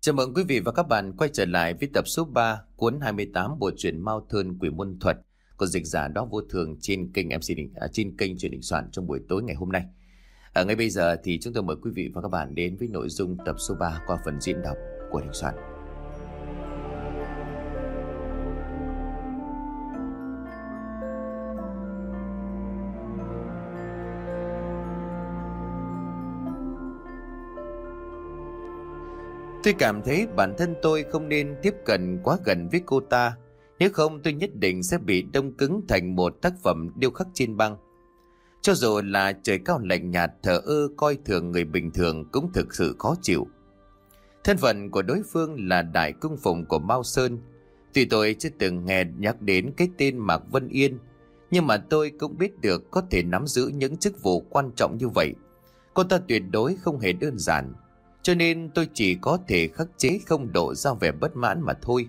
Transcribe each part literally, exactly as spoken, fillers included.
Chào mừng quý vị và các bạn quay trở lại với tập số ba cuốn hai mươi tám bộ truyện Mao Thơn Quỷ Môn Thuật của dịch giả Đó Vô Thường trên kênh em xê Đình, à, trên kênh Truyện Đình Soạn trong buổi tối ngày hôm nay. Ở ngay bây giờ thì chúng tôi mời quý vị và các bạn đến với nội dung tập số ba qua phần diễn đọc của Đình Soạn. Tôi cảm thấy bản thân tôi không nên tiếp cận quá gần với cô ta. Nếu không tôi nhất định sẽ bị đông cứng thành một tác phẩm điêu khắc trên băng. Cho dù là trời cao lạnh nhạt thờ ơ coi thường người bình thường cũng thực sự khó chịu. Thân phận của đối phương là đại cung phụng của Mao Sơn. Tuy tôi chưa từng nghe nhắc đến cái tên Mạc Vân Yên, nhưng mà tôi cũng biết được có thể nắm giữ những chức vụ quan trọng như vậy. Cô ta tuyệt đối không hề đơn giản. Cho nên tôi chỉ có thể khắc chế không độ ra vẻ bất mãn mà thôi.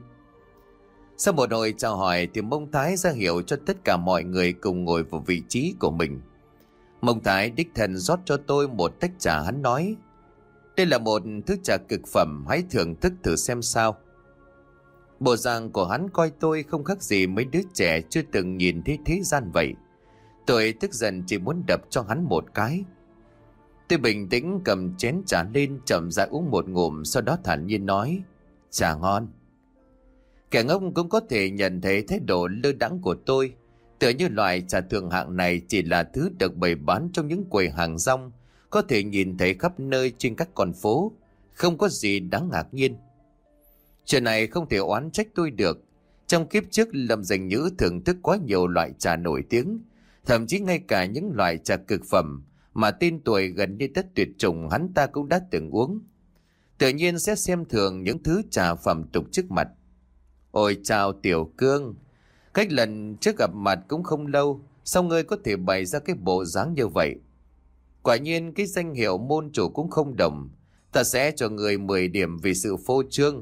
Sau một hồi chào hỏi thì Mông Thái ra hiệu cho tất cả mọi người cùng ngồi vào vị trí của mình. Mông Thái đích thân rót cho tôi một tách trà, hắn nói: đây là một thứ trà cực phẩm, hãy thưởng thức thử xem sao. Bộ dạng của hắn coi tôi không khác gì mấy đứa trẻ chưa từng nhìn thấy thế gian vậy. Tôi tức giận chỉ muốn đập cho hắn một cái. Tôi bình tĩnh cầm chén trà lên, chậm rãi uống một ngụm, sau đó thản nhiên nói: trà ngon. Kẻ ngốc cũng có thể nhận thấy thái độ lơ đãng của tôi, tựa như loại trà thượng hạng này chỉ là thứ được bày bán trong những quầy hàng rong, có thể nhìn thấy khắp nơi trên các con phố, không có gì đáng ngạc nhiên. Chuyện này không thể oán trách tôi được. Trong kiếp trước, Lâm Dành Nhữ thưởng thức quá nhiều loại trà nổi tiếng, thậm chí ngay cả những loại trà cực phẩm mà tên tuổi gần như đất tuyệt chủng hắn ta cũng đã từng uống. Tự nhiên sẽ xem thường những thứ trà phẩm tục trước mặt. Ôi chào Tiểu Cương, cách lần trước gặp mặt cũng không lâu, sao ngươi có thể bày ra cái bộ dáng như vậy? Quả nhiên cái danh hiệu môn chủ cũng không đồng, ta sẽ cho người mười điểm vì sự phô trương.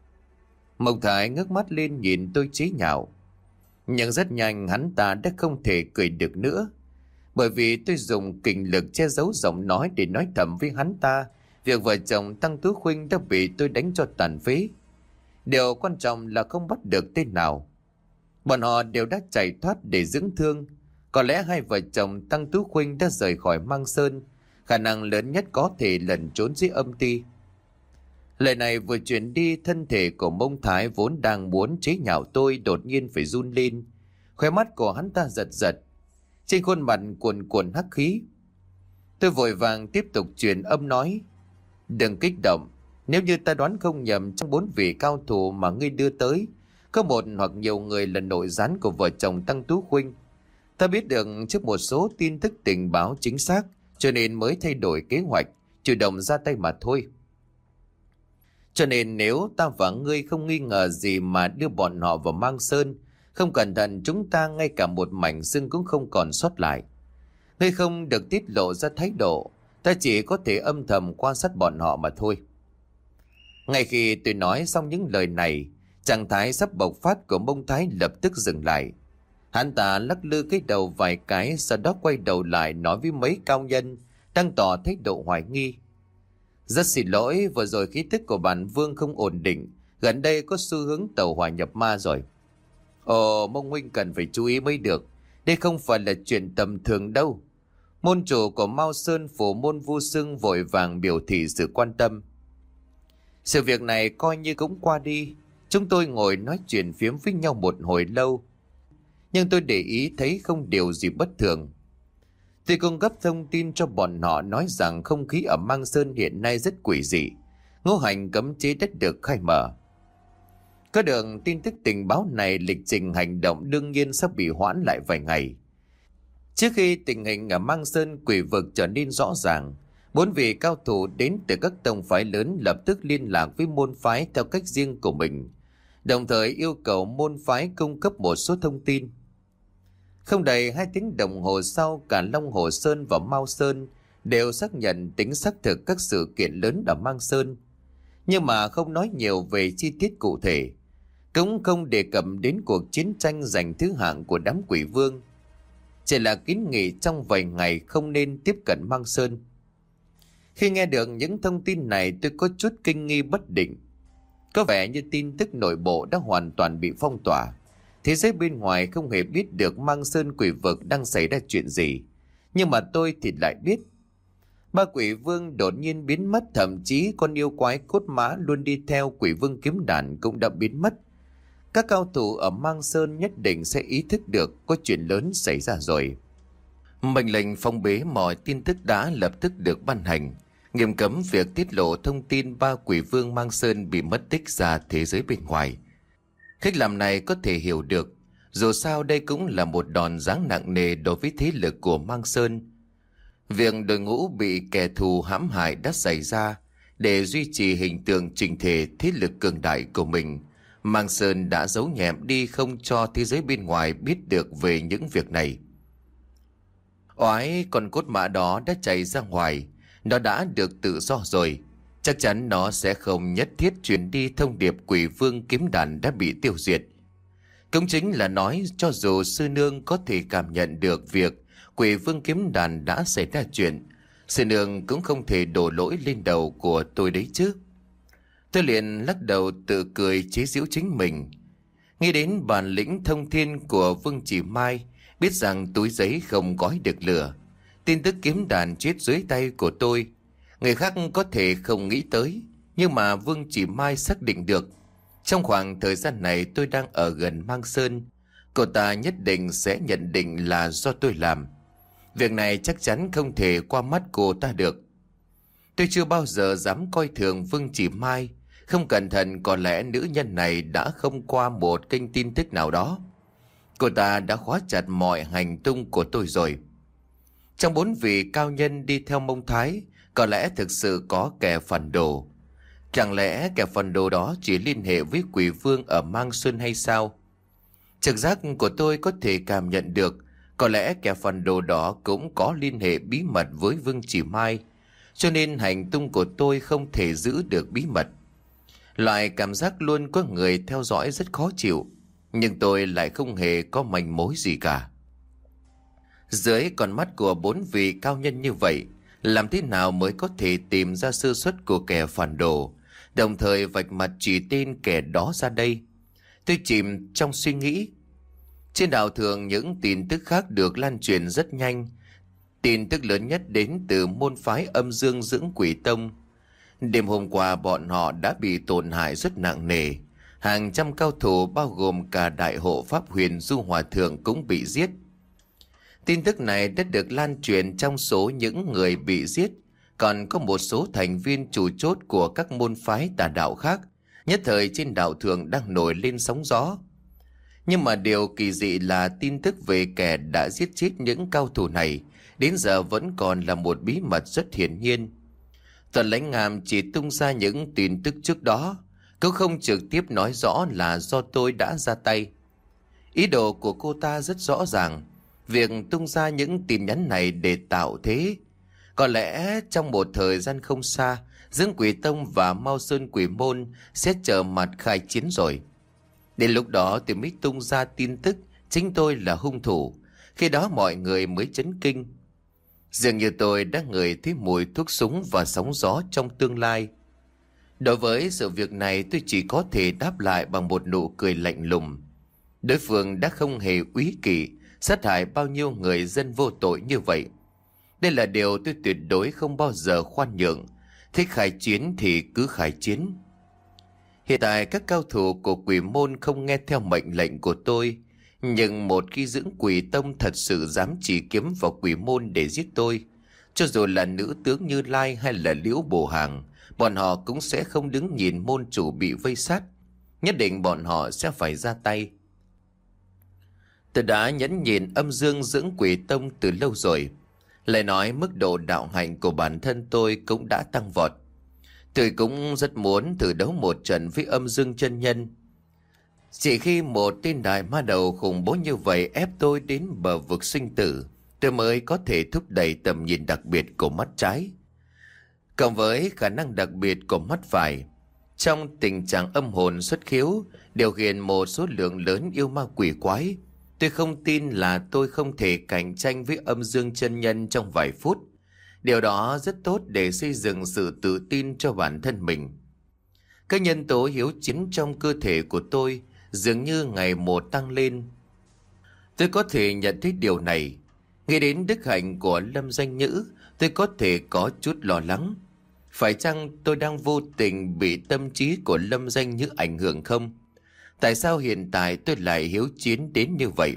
Mộc Thái ngước mắt lên nhìn tôi chế nhạo. Nhưng rất nhanh hắn ta đã không thể cười được nữa, bởi vì tôi dùng kình lực che giấu giọng nói để nói thầm với hắn ta việc vợ chồng Tăng Tú Khuynh đã bị tôi đánh cho tàn phế. Điều quan trọng là không bắt được tên nào. Bọn họ đều đã chạy thoát để dưỡng thương. Có lẽ hai vợ chồng Tăng Tú Khuynh đã rời khỏi Mang Sơn, khả năng lớn nhất có thể lẩn trốn dưới âm ti. Lời này vừa chuyển đi, thân thể của Mông Thái vốn đang muốn chế nhạo tôi đột nhiên phải run lên. Khóe mắt của hắn ta giật giật, trên khuôn mặt cuồn cuộn hắc khí. Tôi vội vàng tiếp tục truyền âm nói: đừng kích động. Nếu như ta đoán không nhầm, trong bốn vị cao thủ mà ngươi đưa tới, có một hoặc nhiều người là nội gián của vợ chồng Tăng Tú Khuynh. Ta biết được trước một số tin tức tình báo chính xác, cho nên mới thay đổi kế hoạch, chủ động ra tay mà thôi. Cho nên nếu ta và ngươi không nghi ngờ gì mà đưa bọn họ vào Mang Sơn, không cẩn thận chúng ta ngay cả một mảnh xương cũng không còn sót lại. Ngươi không được tiết lộ ra thái độ, ta chỉ có thể âm thầm quan sát bọn họ mà thôi. Ngay khi tôi nói xong những lời này, trạng thái sắp bộc phát của Mông Thái lập tức dừng lại. Hắn ta lắc lư cái đầu vài cái, sau đó quay đầu lại nói với mấy cao nhân đang tỏ thái độ hoài nghi: rất xin lỗi, vừa rồi khí tức của bản vương không ổn định, gần đây có xu hướng tẩu hỏa nhập ma rồi. Ồ, Mông huynh cần phải chú ý mới được, đây không phải là chuyện tầm thường đâu. Môn chủ của Mao Sơn Phủ Môn Vu Sưng vội vàng biểu thị sự quan tâm. Sự việc này coi như cũng qua đi. Chúng tôi ngồi nói chuyện phiếm với nhau một hồi lâu, nhưng tôi để ý thấy không điều gì bất thường. Tôi cung cấp thông tin cho bọn họ nói rằng không khí ở Mang Sơn hiện nay rất quỷ dị, ngũ hành cấm chế đất được khai mở. Có được tin tức tình báo này, lịch trình hành động đương nhiên sắp bị hoãn lại vài ngày. Trước khi tình hình ở Mang Sơn quỷ vực trở nên rõ ràng, bốn vị cao thủ đến từ các tông phái lớn lập tức liên lạc với môn phái theo cách riêng của mình, đồng thời yêu cầu môn phái cung cấp một số thông tin. Không đầy hai tiếng đồng hồ sau, cả Long Hồ Sơn và Mao Sơn đều xác nhận tính xác thực các sự kiện lớn ở Mang Sơn, nhưng mà không nói nhiều về chi tiết cụ thể, cũng không đề cập đến cuộc chiến tranh giành thứ hạng của đám quỷ vương. Chỉ là kiến nghị trong vài ngày không nên tiếp cận Mang Sơn. Khi nghe được những thông tin này, tôi có chút kinh nghi bất định. Có vẻ như tin tức nội bộ đã hoàn toàn bị phong tỏa. Thế giới bên ngoài không hề biết được Mang Sơn quỷ vực đang xảy ra chuyện gì. Nhưng mà tôi thì lại biết. Ba quỷ vương đột nhiên biến mất, thậm chí con yêu quái cốt mã luôn đi theo quỷ vương kiếm đàn cũng đã biến mất. Các cao thủ ở Mang Sơn nhất định sẽ ý thức được có chuyện lớn xảy ra rồi. Mệnh lệnh phong bế mọi tin tức đã lập tức được ban hành, nghiêm cấm việc tiết lộ thông tin ba quỷ vương Mang Sơn bị mất tích ra thế giới bên ngoài. Cách làm này có thể hiểu được, dù sao đây cũng là một đòn giáng nặng nề đối với thế lực của Mang Sơn. Việc đội ngũ bị kẻ thù hãm hại đã xảy ra để duy trì hình tượng chỉnh thể thế lực cường đại của mình. Mang Sơn đã giấu nhẹm đi, không cho thế giới bên ngoài biết được về những việc này. Oái con cốt mã đó đã chạy ra ngoài, nó đã được tự do rồi. Chắc chắn nó sẽ không nhất thiết truyền đi thông điệp quỷ vương kiếm đàn đã bị tiêu diệt. Cũng chính là nói cho dù sư nương có thể cảm nhận được việc quỷ vương kiếm đàn đã xảy ra chuyện, sư nương cũng không thể đổ lỗi lên đầu của tôi đấy chứ. Tôi liền lắc đầu tự cười chế giễu chính mình. Nghĩ đến bản lĩnh thông thiên của Vương Chỉ Mai, biết rằng túi giấy không gói được lửa. Tin tức kiếm đàn chết dưới tay của tôi, người khác có thể không nghĩ tới, nhưng mà Vương Chỉ Mai xác định được. Trong khoảng thời gian này tôi đang ở gần Mang Sơn, cô ta nhất định sẽ nhận định là do tôi làm. Việc này chắc chắn không thể qua mắt cô ta được. Tôi chưa bao giờ dám coi thường Vương Chỉ Mai. Không cẩn thận có lẽ nữ nhân này đã không qua một kênh tin tức nào đó. Cô ta đã khóa chặt mọi hành tung của tôi rồi. Trong bốn vị cao nhân đi theo Mông Thái, có lẽ thực sự có kẻ phản đồ. Chẳng lẽ kẻ phản đồ đó chỉ liên hệ với quỷ vương ở Mang Xuân hay sao? Trực giác của tôi có thể cảm nhận được, có lẽ kẻ phản đồ đó cũng có liên hệ bí mật với Vương Chỉ Mai, cho nên hành tung của tôi không thể giữ được bí mật. Loại cảm giác luôn có người theo dõi rất khó chịu, nhưng tôi lại không hề có manh mối gì cả. Dưới con mắt của bốn vị cao nhân như vậy, làm thế nào mới có thể tìm ra sơ suất của kẻ phản đồ, đồng thời vạch mặt chỉ tên kẻ đó ra đây? Tôi chìm trong suy nghĩ. Trên đảo thường những tin tức khác được lan truyền rất nhanh. Tin tức lớn nhất đến từ môn phái Âm Dương Dưỡng Quỷ Tông. Đêm hôm qua bọn họ đã bị tổn hại rất nặng nề. Hàng trăm cao thủ bao gồm cả đại hộ Pháp Huyền Du Hòa Thượng cũng bị giết. Tin tức này đã được lan truyền trong số những người bị giết. Còn có một số thành viên chủ chốt của các môn phái tà đạo khác. Nhất thời trên đảo thường đang nổi lên sóng gió. Nhưng mà điều kỳ dị là tin tức về kẻ đã giết chết những cao thủ này đến giờ vẫn còn là một bí mật rất hiển nhiên. Tần Lãnh Ngàm chỉ tung ra những tin tức trước đó, cũng không trực tiếp nói rõ là do tôi đã ra tay. Ý đồ của cô ta rất rõ ràng, việc tung ra những tin nhắn này để tạo thế. Có lẽ trong một thời gian không xa, Dưỡng Quỷ Tông và Mao Sơn Quỷ Môn sẽ trở mặt khai chiến rồi. Đến lúc đó tôi mới tung ra tin tức chính tôi là hung thủ. Khi đó mọi người mới chấn kinh. Dường như tôi đã ngửi thấy mùi thuốc súng và sóng gió trong tương lai. Đối với sự việc này tôi chỉ có thể đáp lại bằng một nụ cười lạnh lùng. Đối phương đã không hề úy kỵ sát hại bao nhiêu người dân vô tội như vậy. Đây là điều tôi tuyệt đối không bao giờ khoan nhượng. Thích khai chiến thì cứ khai chiến. Hiện tại các cao thủ của Quỷ Môn không nghe theo mệnh lệnh của tôi. Nhưng một khi Dưỡng Quỷ Tông thật sự dám chỉ kiếm vào Quỷ Môn để giết tôi, cho dù là nữ tướng Như Lai hay là Liễu Bổ Hàng, bọn họ cũng sẽ không đứng nhìn môn chủ bị vây sát. Nhất định bọn họ sẽ phải ra tay. Tôi đã nhẫn nhịn Âm Dương Dưỡng Quỷ Tông từ lâu rồi. Lại nói mức độ đạo hạnh của bản thân tôi cũng đã tăng vọt. Tôi cũng rất muốn thử đấu một trận với Âm Dương chân nhân. Chỉ khi một tên đại ma đầu khủng bố như vậy ép tôi đến bờ vực sinh tử, tôi mới có thể thúc đẩy tầm nhìn đặc biệt của mắt trái. Cộng với khả năng đặc biệt của mắt phải, trong tình trạng âm hồn xuất khiếu, điều khiển một số lượng lớn yêu ma quỷ quái, tôi không tin là tôi không thể cạnh tranh với Âm Dương chân nhân trong vài phút. Điều đó rất tốt để xây dựng sự tự tin cho bản thân mình. Các nhân tố hiếu chiến trong cơ thể của tôi dường như ngày một tăng lên. Tôi có thể nhận thấy điều này. Nghĩ đến đức hạnh của Lâm Danh Nhữ, tôi có thể có chút lo lắng. Phải chăng tôi đang vô tình bị tâm trí của Lâm Danh Nhữ ảnh hưởng không? Tại sao hiện tại tôi lại hiếu chiến đến như vậy?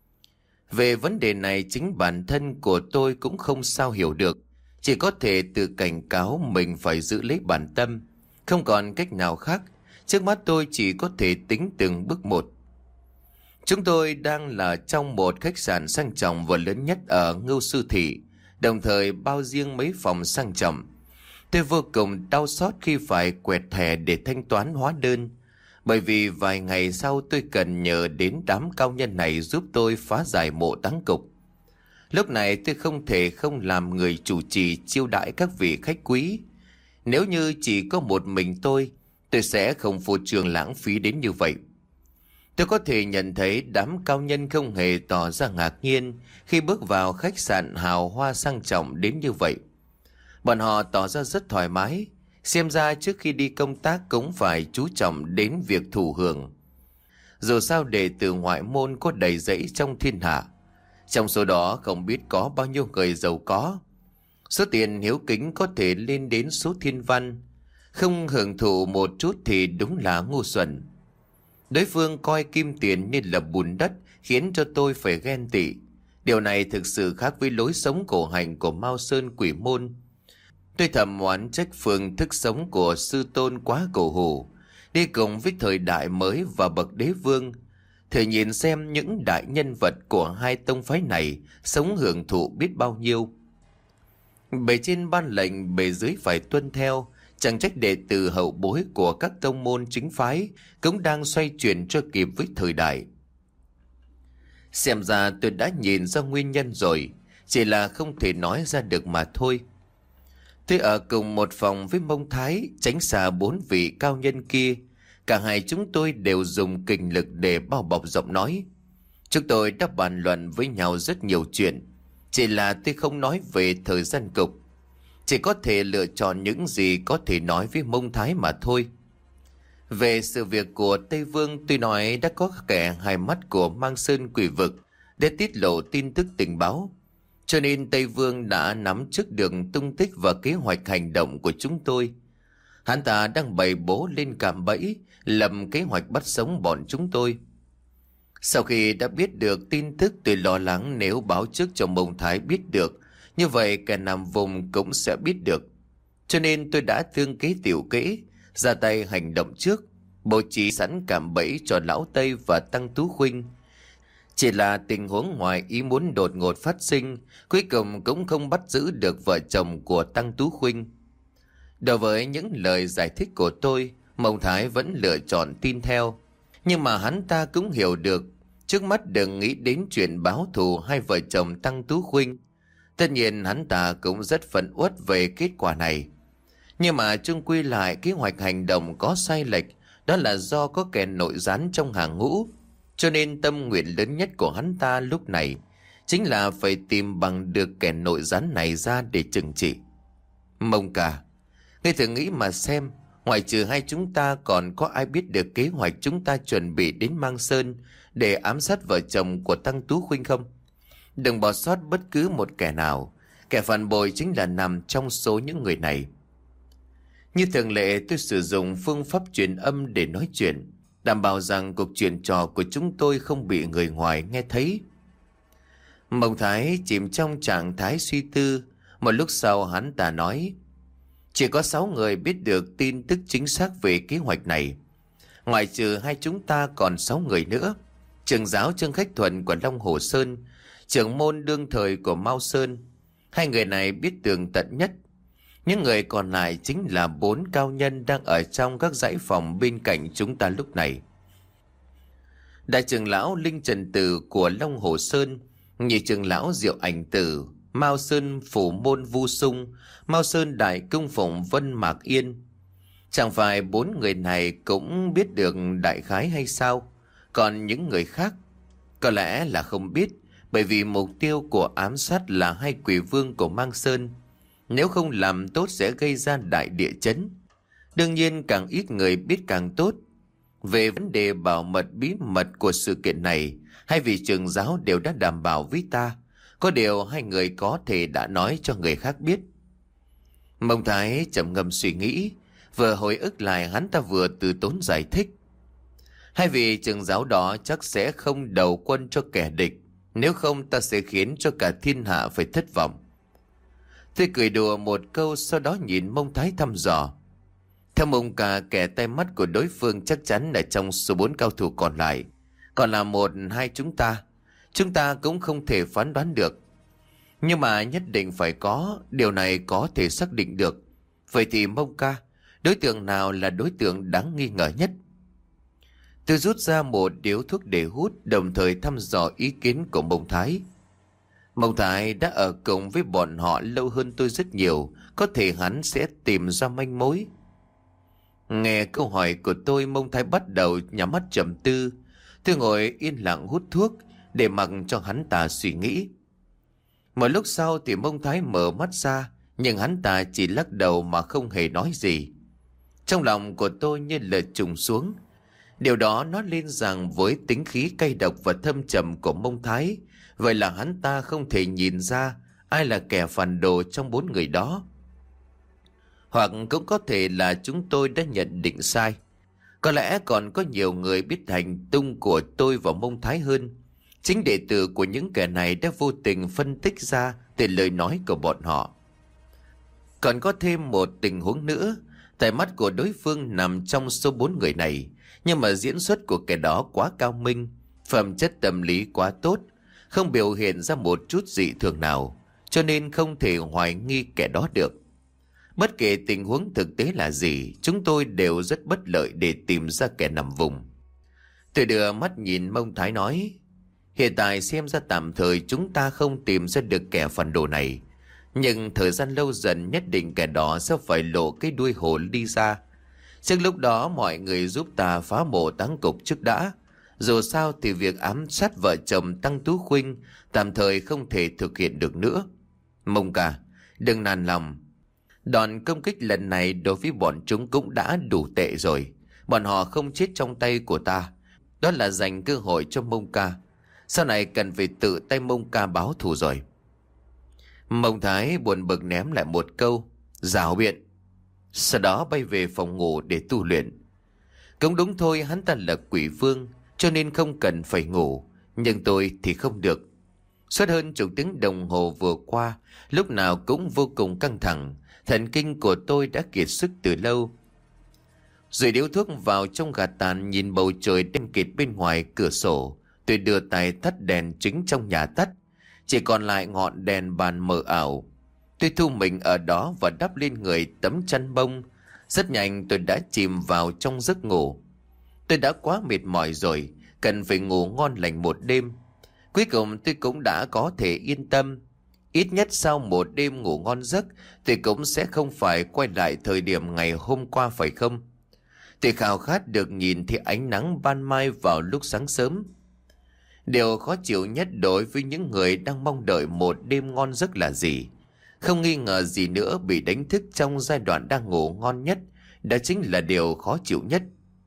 Về vấn đề này, chính bản thân của tôi cũng không sao hiểu được. Chỉ có thể tự cảnh cáo mình phải giữ lấy bản tâm. Không còn cách nào khác. Trước mắt tôi chỉ có thể tính từng bước một. Chúng tôi đang là trong một khách sạn sang trọng và lớn nhất ở Ngưu Sư Thị, đồng thời bao riêng mấy phòng sang trọng. Tôi vô cùng đau xót khi phải quẹt thẻ để thanh toán hóa đơn, bởi vì vài ngày sau tôi cần nhờ đến đám cao nhân này giúp tôi phá giải mộ táng cục. Lúc này tôi không thể không làm người chủ trì chiêu đãi các vị khách quý. Nếu như chỉ có một mình tôi, tôi sẽ không phô trương lãng phí đến như vậy. Tôi có thể nhận thấy đám cao nhân không hề tỏ ra ngạc nhiên khi bước vào khách sạn hào hoa sang trọng đến như vậy. Bọn họ tỏ ra rất thoải mái, xem ra trước khi đi công tác cũng phải chú trọng đến việc thụ hưởng. Dù sao đệ tử ngoại môn có đầy rẫy trong thiên hạ, trong số đó không biết có bao nhiêu người giàu có. Số tiền hiếu kính có thể lên đến số thiên văn, không hưởng thụ một chút thì đúng là ngu xuẩn. Đối phương coi kim tiền như là bùn đất, khiến cho tôi phải ghen tị. Điều này thực sự khác với lối sống cổ hành của Mao Sơn Quỷ Môn. Tôi thầm oán trách phương thức sống của sư tôn quá cổ hủ, đi cùng với thời đại mới và bậc đế vương. Thử nhìn xem những đại nhân vật của hai tông phái này sống hưởng thụ biết bao nhiêu. Bề trên ban lệnh, bề dưới phải tuân theo. Chẳng trách đệ tử hậu bối của các tông môn chính phái cũng đang xoay chuyển cho kịp với thời đại. Xem ra tôi đã nhìn ra nguyên nhân rồi, chỉ là không thể nói ra được mà thôi. Tôi ở cùng một phòng với Mông Thái, tránh xa bốn vị cao nhân kia. Cả hai chúng tôi đều dùng kình lực để bao bọc giọng nói. Chúng tôi đã bàn luận với nhau rất nhiều chuyện, chỉ là tôi không nói về thời gian cục. Chỉ có thể lựa chọn những gì có thể nói với Mông Thái mà thôi. Về sự việc của Tây Vương, tôi nói đã có kẻ hai mắt của Mang Sơn Quỷ Vực để tiết lộ tin tức tình báo. Cho nên Tây Vương đã nắm trước được tung tích và kế hoạch hành động của chúng tôi. Hắn ta đang bày bố lên cạm bẫy, lầm kế hoạch bắt sống bọn chúng tôi. Sau khi đã biết được tin tức, tôi lo lắng nếu báo trước cho Mông Thái biết được, như vậy kẻ nằm vùng cũng sẽ biết được. Cho nên tôi đã thương kế tiểu kế, ra tay hành động trước, bố trí sẵn cạm bẫy cho Lão Tây và Tăng Tú Khuynh. Chỉ là tình huống ngoài ý muốn đột ngột phát sinh, cuối cùng cũng không bắt giữ được vợ chồng của Tăng Tú Khuynh. Đối với những lời giải thích của tôi, Mông Thái vẫn lựa chọn tin theo. Nhưng mà hắn ta cũng hiểu được, trước mắt đừng nghĩ đến chuyện báo thù hai vợ chồng Tăng Tú Khuynh. Tất nhiên hắn ta cũng rất phẫn uất về kết quả này. Nhưng mà chung quy lại, kế hoạch hành động có sai lệch, đó là do có kẻ nội gián trong hàng ngũ. Cho nên tâm nguyện lớn nhất của hắn ta lúc này chính là phải tìm bằng được kẻ nội gián này ra để trừng trị. Mông cả, ngươi thử nghĩ mà xem, ngoại trừ hai chúng ta còn có ai biết được kế hoạch chúng ta chuẩn bị đến Mang Sơn để ám sát vợ chồng của Tăng Tú Khuynh không? Đừng bỏ sót bất cứ một kẻ nào. Kẻ phản bội chính là nằm trong số những người này. Như thường lệ, tôi sử dụng phương pháp truyền âm để nói chuyện, đảm bảo rằng cuộc chuyện trò của chúng tôi không bị người ngoài nghe thấy. Mông Thái chìm trong trạng thái suy tư. Một lúc sau hắn ta nói: chỉ có sáu người biết được tin tức chính xác về kế hoạch này. Ngoại trừ hai chúng ta còn sáu người nữa. Trưởng giáo Trương Khách Thuận của Long Hồ Sơn, trưởng môn đương thời của Mao Sơn. Hai người này biết tường tận nhất. Những người còn lại chính là bốn cao nhân đang ở trong các dãy phòng bên cạnh chúng ta lúc này. Đại trưởng lão Linh Trần Tử của Long Hồ Sơn, nhị trưởng lão Diệu Ảnh Tử, Mao Sơn Phủ Môn Vu Sung, Mao Sơn Đại Cung Phụng Vân Mạc Yên. Chẳng phải bốn người này cũng biết được đại khái hay sao? Còn những người khác có lẽ là không biết, bởi vì mục tiêu của ám sát là hai quỷ vương của Mang Sơn. Nếu không làm tốt sẽ gây ra đại địa chấn. Đương nhiên càng ít người biết càng tốt. Về vấn đề bảo mật bí mật của sự kiện này, hai vị trưởng giáo đều đã đảm bảo với ta. Có điều hai người có thể đã nói cho người khác biết. Mông Thái trầm ngâm suy nghĩ, vừa hồi ức lại hắn ta vừa từ tốn giải thích. Hai vị trưởng giáo đó chắc sẽ không đầu quân cho kẻ địch, nếu không ta sẽ khiến cho cả thiên hạ phải thất vọng. Tôi cười đùa một câu, sau đó nhìn Mông Thái thăm dò. Theo Mông Ca, kẻ tay mắt của đối phương chắc chắn là trong số bốn cao thủ còn lại. Còn là một hai chúng ta, chúng ta cũng không thể phán đoán được. Nhưng mà nhất định phải có, điều này có thể xác định được. Vậy thì Mông Ca, đối tượng nào là đối tượng đáng nghi ngờ nhất? Tôi rút ra một điếu thuốc để hút, đồng thời thăm dò ý kiến của Mông Thái. Mông Thái đã ở cùng với bọn họ lâu hơn tôi rất nhiều, có thể hắn sẽ tìm ra manh mối. Nghe câu hỏi của tôi, Mông Thái bắt đầu nhắm mắt trầm tư. Tôi ngồi yên lặng hút thuốc để mặc cho hắn ta suy nghĩ. Một lúc sau thì Mông Thái mở mắt ra, nhưng hắn ta chỉ lắc đầu mà không hề nói gì. Trong lòng của tôi như là trùng xuống. Điều đó nói lên rằng với tính khí cay độc và thâm trầm của Mông Thái, vậy là hắn ta không thể nhìn ra ai là kẻ phản đồ trong bốn người đó. Hoặc cũng có thể là chúng tôi đã nhận định sai. Có lẽ còn có nhiều người biết hành tung của tôi và Mông Thái hơn. Chính đệ tử của những kẻ này đã vô tình phân tích ra từ lời nói của bọn họ. Còn có thêm một tình huống nữa. Tai mắt của đối phương nằm trong số bốn người này, nhưng mà diễn xuất của kẻ đó quá cao minh, phẩm chất tâm lý quá tốt, không biểu hiện ra một chút dị thường nào, cho nên không thể hoài nghi kẻ đó được. Bất kể tình huống thực tế là gì, chúng tôi đều rất bất lợi để tìm ra kẻ nằm vùng. Tôi đưa mắt nhìn Mông Thái nói, hiện tại xem ra tạm thời chúng ta không tìm ra được kẻ phản đồ này, nhưng thời gian lâu dần nhất định kẻ đó sẽ phải lộ cái đuôi hổ đi ra. Trước lúc đó mọi người giúp ta phá mộ táng cục trước đã. Dù sao thì việc ám sát vợ chồng Tăng Tú Khuynh tạm thời không thể thực hiện được nữa. Mông Ca, đừng nản lòng. Đòn công kích lần này đối với bọn chúng cũng đã đủ tệ rồi. Bọn họ không chết trong tay của ta, đó là dành cơ hội cho Mông Ca. Sau này cần phải tự tay Mông Ca báo thù rồi. Mông Thái buồn bực ném lại một câu rảo biện, sau đó bay về phòng ngủ để tu luyện. Cũng đúng thôi, hắn ta là quỷ vương, cho nên không cần phải ngủ, nhưng tôi thì không được. Suốt hơn chục tiếng đồng hồ vừa qua, lúc nào cũng vô cùng căng thẳng, thần kinh của tôi đã kiệt sức từ lâu. Rồi điếu thuốc vào trong gạt tàn, nhìn bầu trời đen kịt bên ngoài cửa sổ, tôi đưa tay tắt đèn chính trong nhà tắt, chỉ còn lại ngọn đèn bàn mờ ảo. Tôi thu mình ở đó và đắp lên người tấm chăn bông. Rất nhanh tôi đã chìm vào trong giấc ngủ. Tôi đã quá mệt mỏi rồi, cần phải ngủ ngon lành một đêm. Cuối cùng tôi cũng đã có thể yên tâm. Ít nhất sau một đêm ngủ ngon giấc, tôi cũng sẽ không phải quay lại thời điểm ngày hôm qua, phải không? Tôi khao khát được nhìn thấy ánh nắng ban mai vào lúc sáng sớm. Điều khó chịu nhất đối với những người đang mong đợi một đêm ngon giấc là gì? Không nghi ngờ gì nữa, bị đánh thức trong giai đoạn đang ngủ ngon nhất, đó chính là điều khó chịu nhất.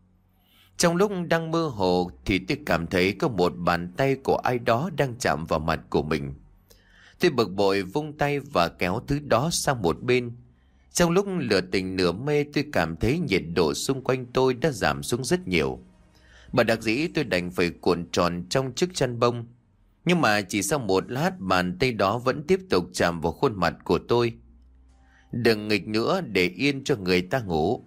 Trong lúc đang mơ hồ thì tôi cảm thấy có một bàn tay của ai đó đang chạm vào mặt của mình. Tôi bực bội vung tay và kéo thứ đó sang một bên. Trong lúc nửa tỉnh nửa mê, tôi cảm thấy nhiệt độ xung quanh tôi đã giảm xuống rất nhiều. Bà đặc dĩ tôi đành phải cuộn tròn trong chiếc chăn bông. Nhưng mà chỉ sau một lát, bàn tay đó vẫn tiếp tục chạm vào khuôn mặt của tôi. Đừng nghịch nữa, để yên cho người ta ngủ.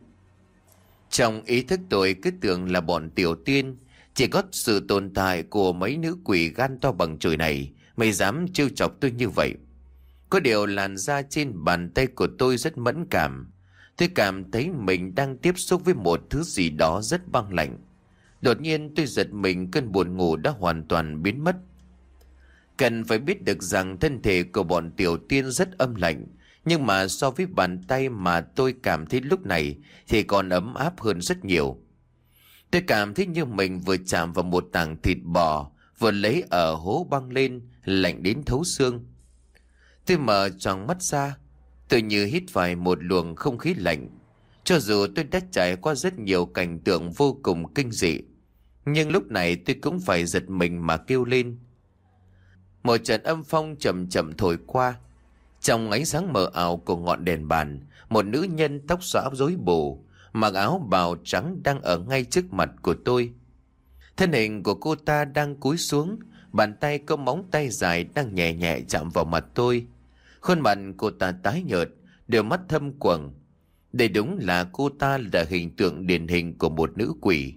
Trong ý thức tôi cứ tưởng là bọn tiểu tiên, chỉ có sự tồn tại của mấy nữ quỷ gan to bằng trời này mới dám trêu chọc tôi như vậy. Có điều làn da trên bàn tay của tôi rất mẫn cảm. Tôi cảm thấy mình đang tiếp xúc với một thứ gì đó rất băng lạnh. Đột nhiên tôi giật mình, cơn buồn ngủ đã hoàn toàn biến mất. Cần phải biết được rằng thân thể của bọn tiểu tiên rất âm lạnh, nhưng mà so với bàn tay mà tôi cảm thấy lúc này thì còn ấm áp hơn rất nhiều. Tôi cảm thấy như mình vừa chạm vào một tảng thịt bò vừa lấy ở hố băng lên, lạnh đến thấu xương. Tôi mở tròn mắt ra, tôi như hít phải một luồng không khí lạnh. Cho dù tôi đã trải qua rất nhiều cảnh tượng vô cùng kinh dị, nhưng lúc này tôi cũng phải giật mình mà kêu lên. Một trận âm phong chậm chậm thổi qua. Trong ánh sáng mờ ảo của ngọn đèn bàn, một nữ nhân tóc xõa rối bù, mặc áo bào trắng đang ở ngay trước mặt của tôi. Thân hình của cô ta đang cúi xuống, bàn tay có móng tay dài đang nhẹ nhẹ chạm vào mặt tôi. Khuôn mặt cô ta tái nhợt, đôi mắt thâm quầng. Đây đúng là cô ta là hình tượng điển hình của một nữ quỷ.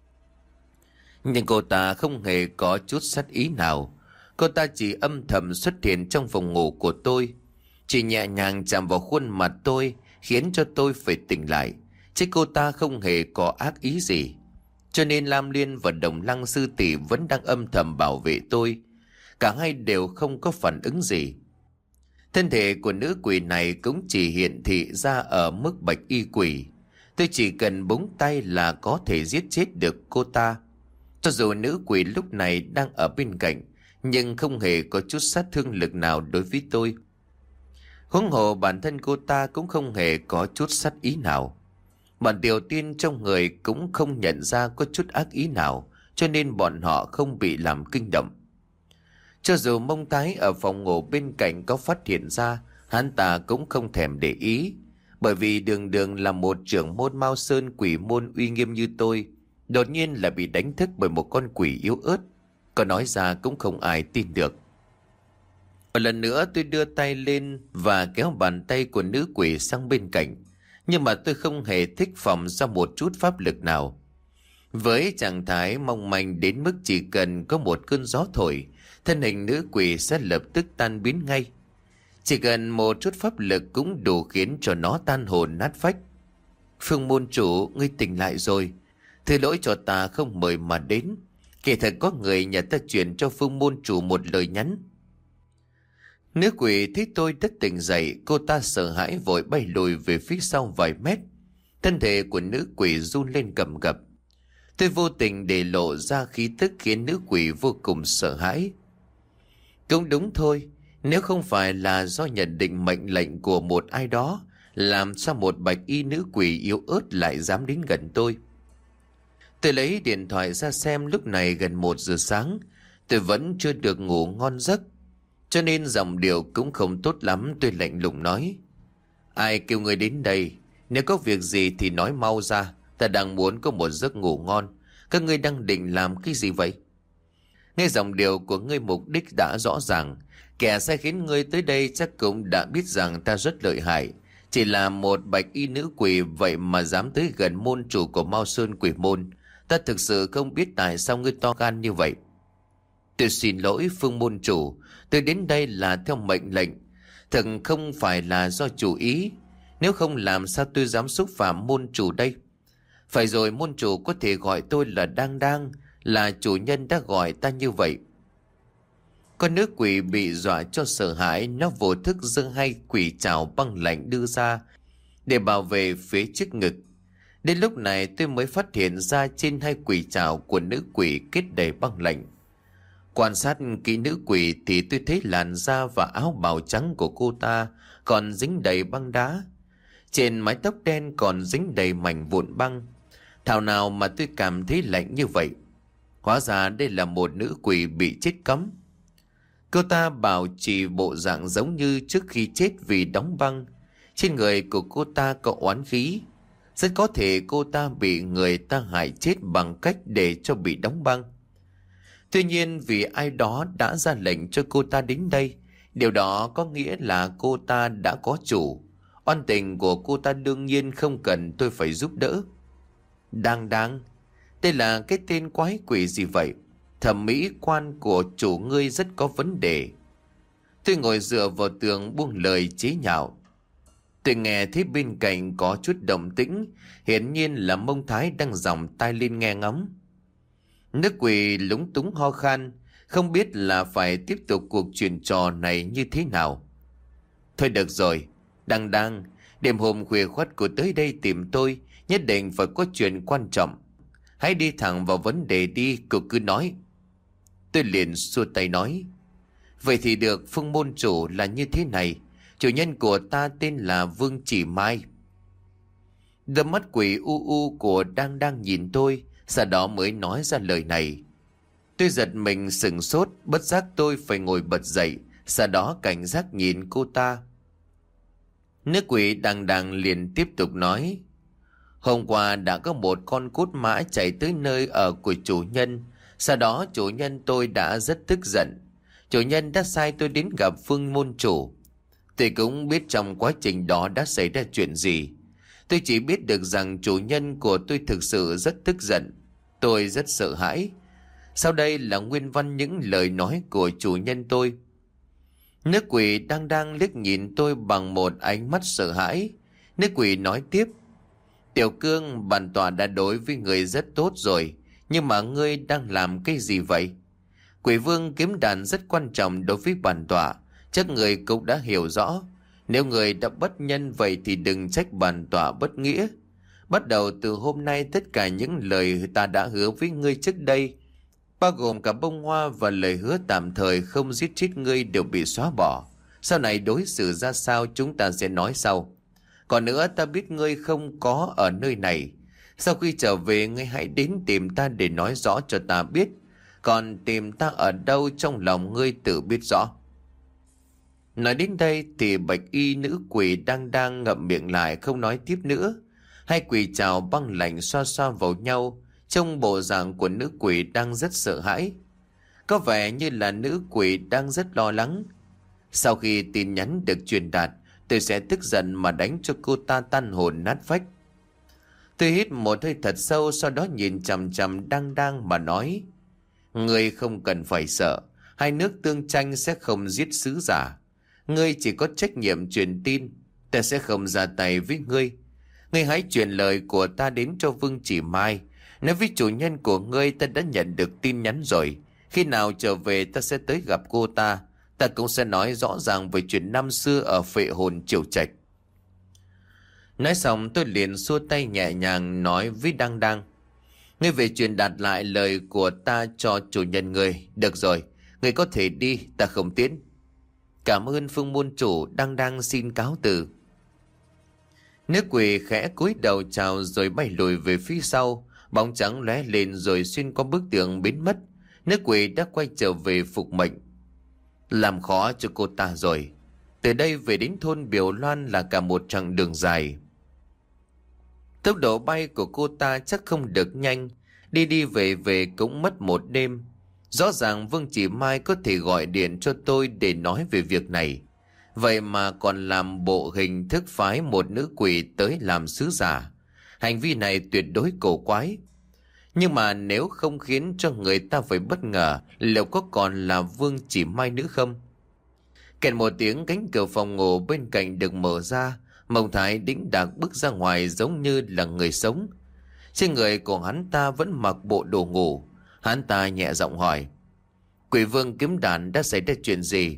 Nhưng cô ta không hề có chút sát ý nào. Cô ta chỉ âm thầm xuất hiện trong phòng ngủ của tôi, chỉ nhẹ nhàng chạm vào khuôn mặt tôi, khiến cho tôi phải tỉnh lại. Chứ cô ta không hề có ác ý gì. Cho nên Lam Liên và Đồng Lăng sư tỷ vẫn đang âm thầm bảo vệ tôi. Cả hai đều không có phản ứng gì. Thân thể của nữ quỷ này cũng chỉ hiện thị ra ở mức bạch y quỷ. Tôi chỉ cần búng tay là có thể giết chết được cô ta. Cho dù nữ quỷ lúc này đang ở bên cạnh, nhưng không hề có chút sát thương lực nào đối với tôi. Huống hồ bản thân cô ta cũng không hề có chút sát ý nào. Bọn Tiểu Tiên trong người cũng không nhận ra có chút ác ý nào, cho nên bọn họ không bị làm kinh động. Cho dù Mông Thái ở phòng ngủ bên cạnh có phát hiện ra, hắn ta cũng không thèm để ý. Bởi vì đường đường là một trưởng môn Mao Sơn quỷ môn uy nghiêm như tôi, đột nhiên là bị đánh thức bởi một con quỷ yếu ớt. Có nói ra cũng không ai tin được. Một lần nữa tôi đưa tay lên và kéo bàn tay của nữ quỷ sang bên cạnh. Nhưng mà tôi không hề thích phòng ra một chút pháp lực nào. Với trạng thái mong manh đến mức chỉ cần có một cơn gió thổi, thân hình nữ quỷ sẽ lập tức tan biến ngay. Chỉ cần một chút pháp lực cũng đủ khiến cho nó tan hồn nát phách. Phương môn chủ, ngươi tỉnh lại rồi. Thứ lỗi cho ta không mời mà đến. Kể thật có người nhà ta chuyển cho Phương môn chủ một lời nhắn. Nữ quỷ thấy tôi đã tỉnh dậy, cô ta sợ hãi vội bay lùi về phía sau vài mét. Thân thể của nữ quỷ run lên cầm cập. Tôi vô tình để lộ ra khí tức khiến nữ quỷ vô cùng sợ hãi. Cũng đúng thôi, nếu không phải là do nhận định mệnh lệnh của một ai đó, làm sao một bạch y nữ quỷ yếu ớt lại dám đến gần tôi. Tôi lấy điện thoại ra xem, lúc này gần một giờ sáng, tôi vẫn chưa được ngủ ngon giấc. Cho nên giọng điệu cũng không tốt lắm. Tôi lạnh lùng nói: ai kêu người đến đây? Nếu có việc gì thì nói mau ra. Ta đang muốn có một giấc ngủ ngon. Các ngươi đang định làm cái gì vậy? Nghe giọng điệu của ngươi mục đích đã rõ ràng. Kẻ sai khiến ngươi tới đây chắc cũng đã biết rằng ta rất lợi hại. Chỉ là một bạch y nữ quỷ, vậy mà dám tới gần môn chủ của Mao Sơn quỷ môn. Ta thực sự không biết tại sao ngươi to gan như vậy. Tôi xin lỗi Phương môn chủ, tôi đến đây là theo mệnh lệnh, thật không phải là do chủ ý. Nếu không làm sao tôi dám xúc phạm môn chủ đây? Phải rồi, môn chủ có thể gọi tôi là Đang Đang, là chủ nhân đã gọi ta như vậy. Con nữ quỷ bị dọa cho sợ hãi, nó vô thức giơ hai quỷ trảo băng lạnh đưa ra để bảo vệ phía trước ngực. Đến lúc này tôi mới phát hiện ra trên hai quỷ trảo của nữ quỷ kết đầy băng lạnh. Quan sát kỹ nữ quỷ thì tôi thấy làn da và áo bào trắng của cô ta còn dính đầy băng đá. Trên mái tóc đen còn dính đầy mảnh vụn băng. Thảo nào mà tôi cảm thấy lạnh như vậy. Hóa ra đây là một nữ quỷ bị chết cấm. Cô ta bảo chỉ bộ dạng giống như trước khi chết vì đóng băng. Trên người của cô ta có oán khí. Rất có thể cô ta bị người ta hại chết bằng cách để cho bị đóng băng. Tuy nhiên vì ai đó đã ra lệnh cho cô ta đến đây, điều đó có nghĩa là cô ta đã có chủ. Oan tình của cô ta đương nhiên không cần tôi phải giúp đỡ. Đang Đang, đây là cái tên quái quỷ gì vậy? Thẩm mỹ quan của chủ ngươi rất có vấn đề. Tôi ngồi dựa vào tường buông lời chế nhạo. Tôi nghe thấy bên cạnh có chút động tĩnh, hiển nhiên là Mông Thái đang giòng tai lên nghe ngóng. Nữ quỷ lúng túng ho khan, không biết là phải tiếp tục cuộc chuyện trò này như thế nào. Thôi được rồi, Đang Đang, đêm hôm khuya khoắt của tới đây tìm tôi, nhất định phải có chuyện quan trọng. Hãy đi thẳng vào vấn đề đi, cậu cứ nói. Tôi liền xua tay nói: vậy thì được, Phương môn chủ là như thế này. Chủ nhân của ta tên là Vương Chỉ Mai. Đôi mắt quỷ u u của đang đang nhìn tôi, sau đó mới nói ra lời này. Tôi giật mình sững sốt, bất giác tôi phải ngồi bật dậy, sau đó cảnh giác nhìn cô ta. Nữ quỷ đằng đằng liền tiếp tục nói. Hôm qua đã có một con cút mã chạy tới nơi ở của chủ nhân. Sau đó chủ nhân tôi đã rất tức giận. Chủ nhân đã sai tôi đến gặp Phương môn chủ. Tôi cũng biết trong quá trình đó đã xảy ra chuyện gì. Tôi chỉ biết được rằng chủ nhân của tôi thực sự rất tức giận. Tôi rất sợ hãi. Sau đây là nguyên văn những lời nói của chủ nhân tôi. Nữ quỷ đang đang liếc nhìn tôi bằng một ánh mắt sợ hãi. Nữ quỷ nói tiếp. Tiểu Cương, bản tọa đã đối với người rất tốt rồi. Nhưng mà ngươi đang làm cái gì vậy? Quỷ vương kiếm đàn rất quan trọng đối với bản tọa. Chắc người cũng đã hiểu rõ. Nếu người đã bất nhân vậy thì đừng trách bản tọa bất nghĩa. Bắt đầu từ hôm nay tất cả những lời ta đã hứa với ngươi trước đây, bao gồm cả bông hoa và lời hứa tạm thời không giết chết ngươi, đều bị xóa bỏ. Sau này đối xử ra sao chúng ta sẽ nói sau. Còn nữa, ta biết ngươi không có ở nơi này. Sau khi trở về ngươi hãy đến tìm ta để nói rõ cho ta biết. Còn tìm ta ở đâu trong lòng ngươi tự biết rõ. Nói đến đây thì bạch y nữ quỷ đang đang ngậm miệng lại không nói tiếp nữa. Hai quỷ trào băng lạnh xoa xoa vào nhau. Trong bộ dạng của nữ quỷ đang rất sợ hãi. Có vẻ như là nữ quỷ đang rất lo lắng. Sau khi tin nhắn được truyền đạt, tôi sẽ tức giận mà đánh cho cô ta tan hồn nát phách. Tôi hít một hơi thật sâu, sau đó nhìn chằm chằm đang đang mà nói. Ngươi không cần phải sợ. Hai nước tương tranh sẽ không giết sứ giả. Ngươi chỉ có trách nhiệm truyền tin. Ta sẽ không ra tay với ngươi. Ngươi hãy truyền lời của ta đến cho Vương Chỉ Mai. Nói với chủ nhân của ngươi ta đã nhận được tin nhắn rồi. Khi nào trở về ta sẽ tới gặp cô ta. Ta cũng sẽ nói rõ ràng về chuyện năm xưa ở Phệ Hồn Triều Trạch. Nói xong tôi liền xua tay nhẹ nhàng nói với Đăng Đăng. Ngươi về truyền đạt lại lời của ta cho chủ nhân ngươi. Được rồi, ngươi có thể đi, ta không tiến. Cảm ơn Phương môn chủ. Đăng Đăng xin cáo từ. Nữ quỷ khẽ cúi đầu chào rồi bay lùi về phía sau. Bóng trắng lóe lên rồi xuyên qua bức tường biến mất. Nữ quỷ đã quay trở về phục mệnh. Làm khó cho cô ta rồi. Từ đây về đến thôn Biểu Loan là cả một chặng đường dài. Tốc độ bay của cô ta chắc không được nhanh. Đi đi về về cũng mất một đêm. Rõ ràng Vương Chỉ Mai có thể gọi điện cho tôi để nói về việc này. Vậy mà còn làm bộ hình thức phái một nữ quỷ tới làm sứ giả. Hành vi này tuyệt đối cổ quái. Nhưng mà nếu không khiến cho người ta phải bất ngờ, liệu có còn là Vương Chỉ Mai nữa không? Kèn một tiếng, cánh cửa phòng ngủ bên cạnh được mở ra. Mông Thái đĩnh đạc bước ra ngoài giống như là người sống. Trên người của hắn ta vẫn mặc bộ đồ ngủ. Hắn ta nhẹ giọng hỏi. Quỷ vương kiếm đàn đã xảy ra chuyện gì?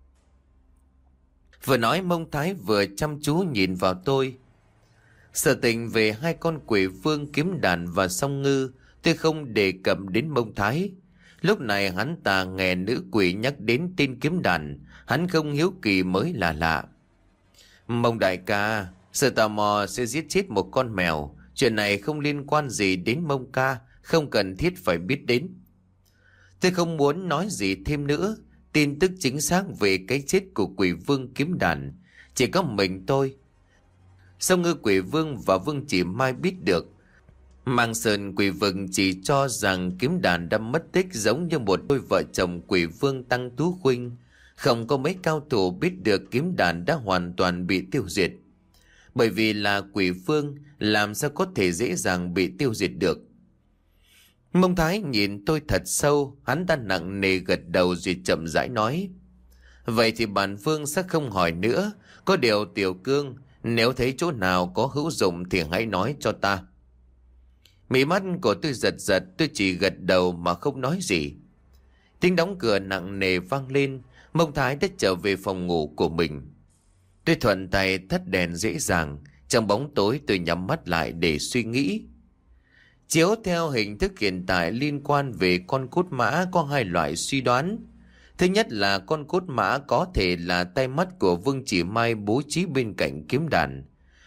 Vừa nói Mông Thái vừa chăm chú nhìn vào tôi. Sở tình về hai con quỷ vương kiếm đàn và song ngư tôi không đề cập đến Mông Thái. Lúc này hắn ta nghe nữ quỷ nhắc đến tên kiếm đàn. Hắn không hiếu kỳ mới là lạ. Mông đại ca, sự tò mò sẽ giết chết một con mèo. Chuyện này không liên quan gì đến Mông ca, không cần thiết phải biết đến. Tôi không muốn nói gì thêm nữa. Tin tức chính xác về cái chết của quỷ vương kiếm đàn chỉ có mình tôi, Song Ngư quỷ vương và Vương Chỉ Mai biết được. Mang Sơn quỷ vương chỉ cho rằng kiếm đàn đã mất tích, giống như một đôi vợ chồng quỷ vương Tăng Tú Khuynh. Không có mấy cao thủ biết được kiếm đàn đã hoàn toàn bị tiêu diệt. Bởi vì là quỷ vương, làm sao có thể dễ dàng bị tiêu diệt được. Mông Thái nhìn tôi thật sâu, hắn ta nặng nề gật đầu rồi chậm rãi nói. Vậy thì bản vương sẽ không hỏi nữa. Có điều Tiểu Cương, nếu thấy chỗ nào có hữu dụng thì hãy nói cho ta. Mí mắt của tôi giật giật, tôi chỉ gật đầu mà không nói gì. Tiếng đóng cửa nặng nề vang lên. Mông Thái đã trở về phòng ngủ của mình. Tôi thuận tay tắt đèn dễ dàng. Trong bóng tối tôi nhắm mắt lại để suy nghĩ. Chiếu theo hình thức hiện tại liên quan về con cốt mã có hai loại suy đoán. Thứ nhất là con cốt mã có thể là tay mắt của Vương Chỉ Mai bố trí bên cạnh kiếm đàn.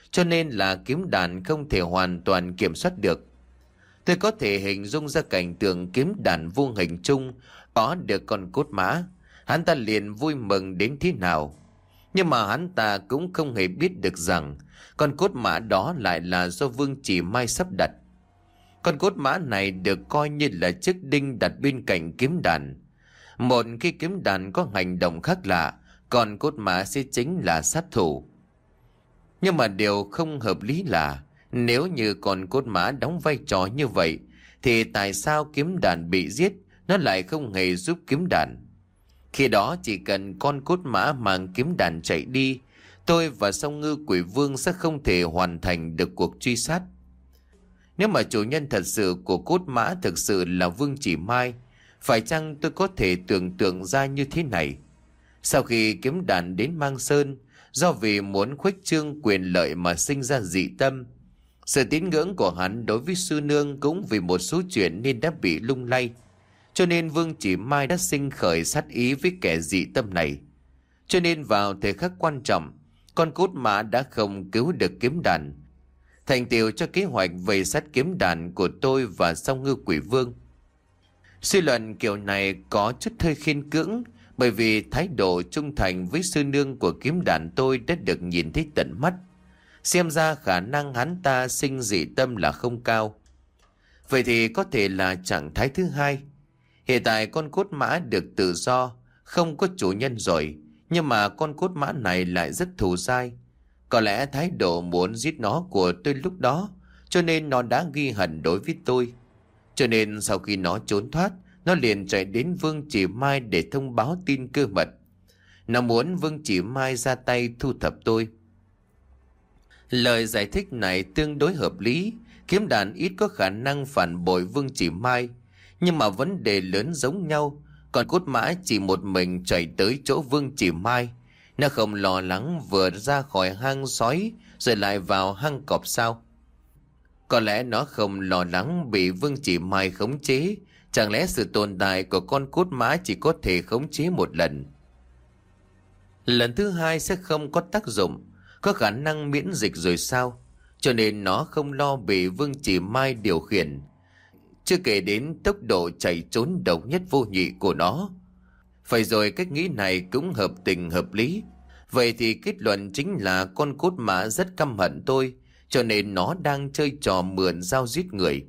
cho nên là kiếm đàn không thể hoàn toàn kiểm soát được. Tôi có thể hình dung ra cảnh tượng kiếm đàn vô hình chung có được con cốt mã, hắn ta liền vui mừng đến thế nào. Nhưng mà hắn ta cũng không hề biết được rằng con cốt mã đó lại là do Vương Chỉ Mai sắp đặt. Con cốt mã này được coi như là chiếc đinh đặt bên cạnh kiếm đàn. Một khi kiếm đàn có hành động khác lạ, con cốt mã sẽ chính là sát thủ. Nhưng mà điều không hợp lý là nếu như con cốt mã đóng vai trò như vậy thì tại sao kiếm đàn bị giết nó lại không hề giúp kiếm đàn? Khi đó chỉ cần con cốt mã mang kiếm đàn chạy đi, tôi và Song Ngư Quỷ Vương sẽ không thể hoàn thành được cuộc truy sát. Nếu mà chủ nhân thật sự của cốt mã thực sự là Vương Chỉ Mai, phải chăng tôi có thể tưởng tượng ra như thế này? Sau khi kiếm đàn đến Mang Sơn, do vì muốn khuếch trương quyền lợi mà sinh ra dị tâm, sự tín ngưỡng của hắn đối với sư nương cũng vì một số chuyện nên đã bị lung lay. Cho nên Vương Chỉ Mai đã sinh khởi sát ý với kẻ dị tâm này. Cho nên vào thời khắc quan trọng, con cốt mã đã không cứu được kiếm đàn, thành tựu cho kế hoạch vây sát kiếm đàn của tôi và Song Ngư Quỷ Vương. Suy luận kiểu này có chút hơi khiên cưỡng, bởi vì thái độ trung thành với sư nương của kiếm đàn tôi đã được nhìn thấy tận mắt. Xem ra khả năng hắn ta sinh dị tâm là không cao. Vậy thì có thể là trạng thái thứ hai. Hiện tại con cốt mã được tự do, không có chủ nhân rồi, nhưng mà con cốt mã này lại rất thù dai. Có lẽ thái độ muốn giết nó của tôi lúc đó, cho nên nó đã ghi hận đối với tôi. Cho nên sau khi nó trốn thoát, nó liền chạy đến Vương Chỉ Mai để thông báo tin cơ mật. Nó muốn Vương Chỉ Mai ra tay thu thập tôi. Lời giải thích này tương đối hợp lý. Kiếm đàn ít có khả năng phản bội Vương Chỉ Mai, nhưng mà vấn đề lớn giống nhau. Còn cốt mã chỉ một mình chạy tới chỗ Vương Chỉ Mai. Nó không lo lắng vừa ra khỏi hang sói rồi lại vào hang cọp sao? Có lẽ nó không lo lắng bị Vương Chỉ Mai khống chế. Chẳng lẽ sự tồn tại của con cốt mã chỉ có thể khống chế một lần? Lần thứ hai sẽ không có tác dụng, có khả năng miễn dịch rồi sao? Cho nên nó không lo bị Vương Chỉ Mai điều khiển. Chưa kể đến tốc độ chạy trốn độc nhất vô nhị của nó. Phải rồi, cách nghĩ này cũng hợp tình hợp lý. Vậy thì kết luận chính là con cốt mã rất căm hận tôi, cho nên nó đang chơi trò mượn dao giết người.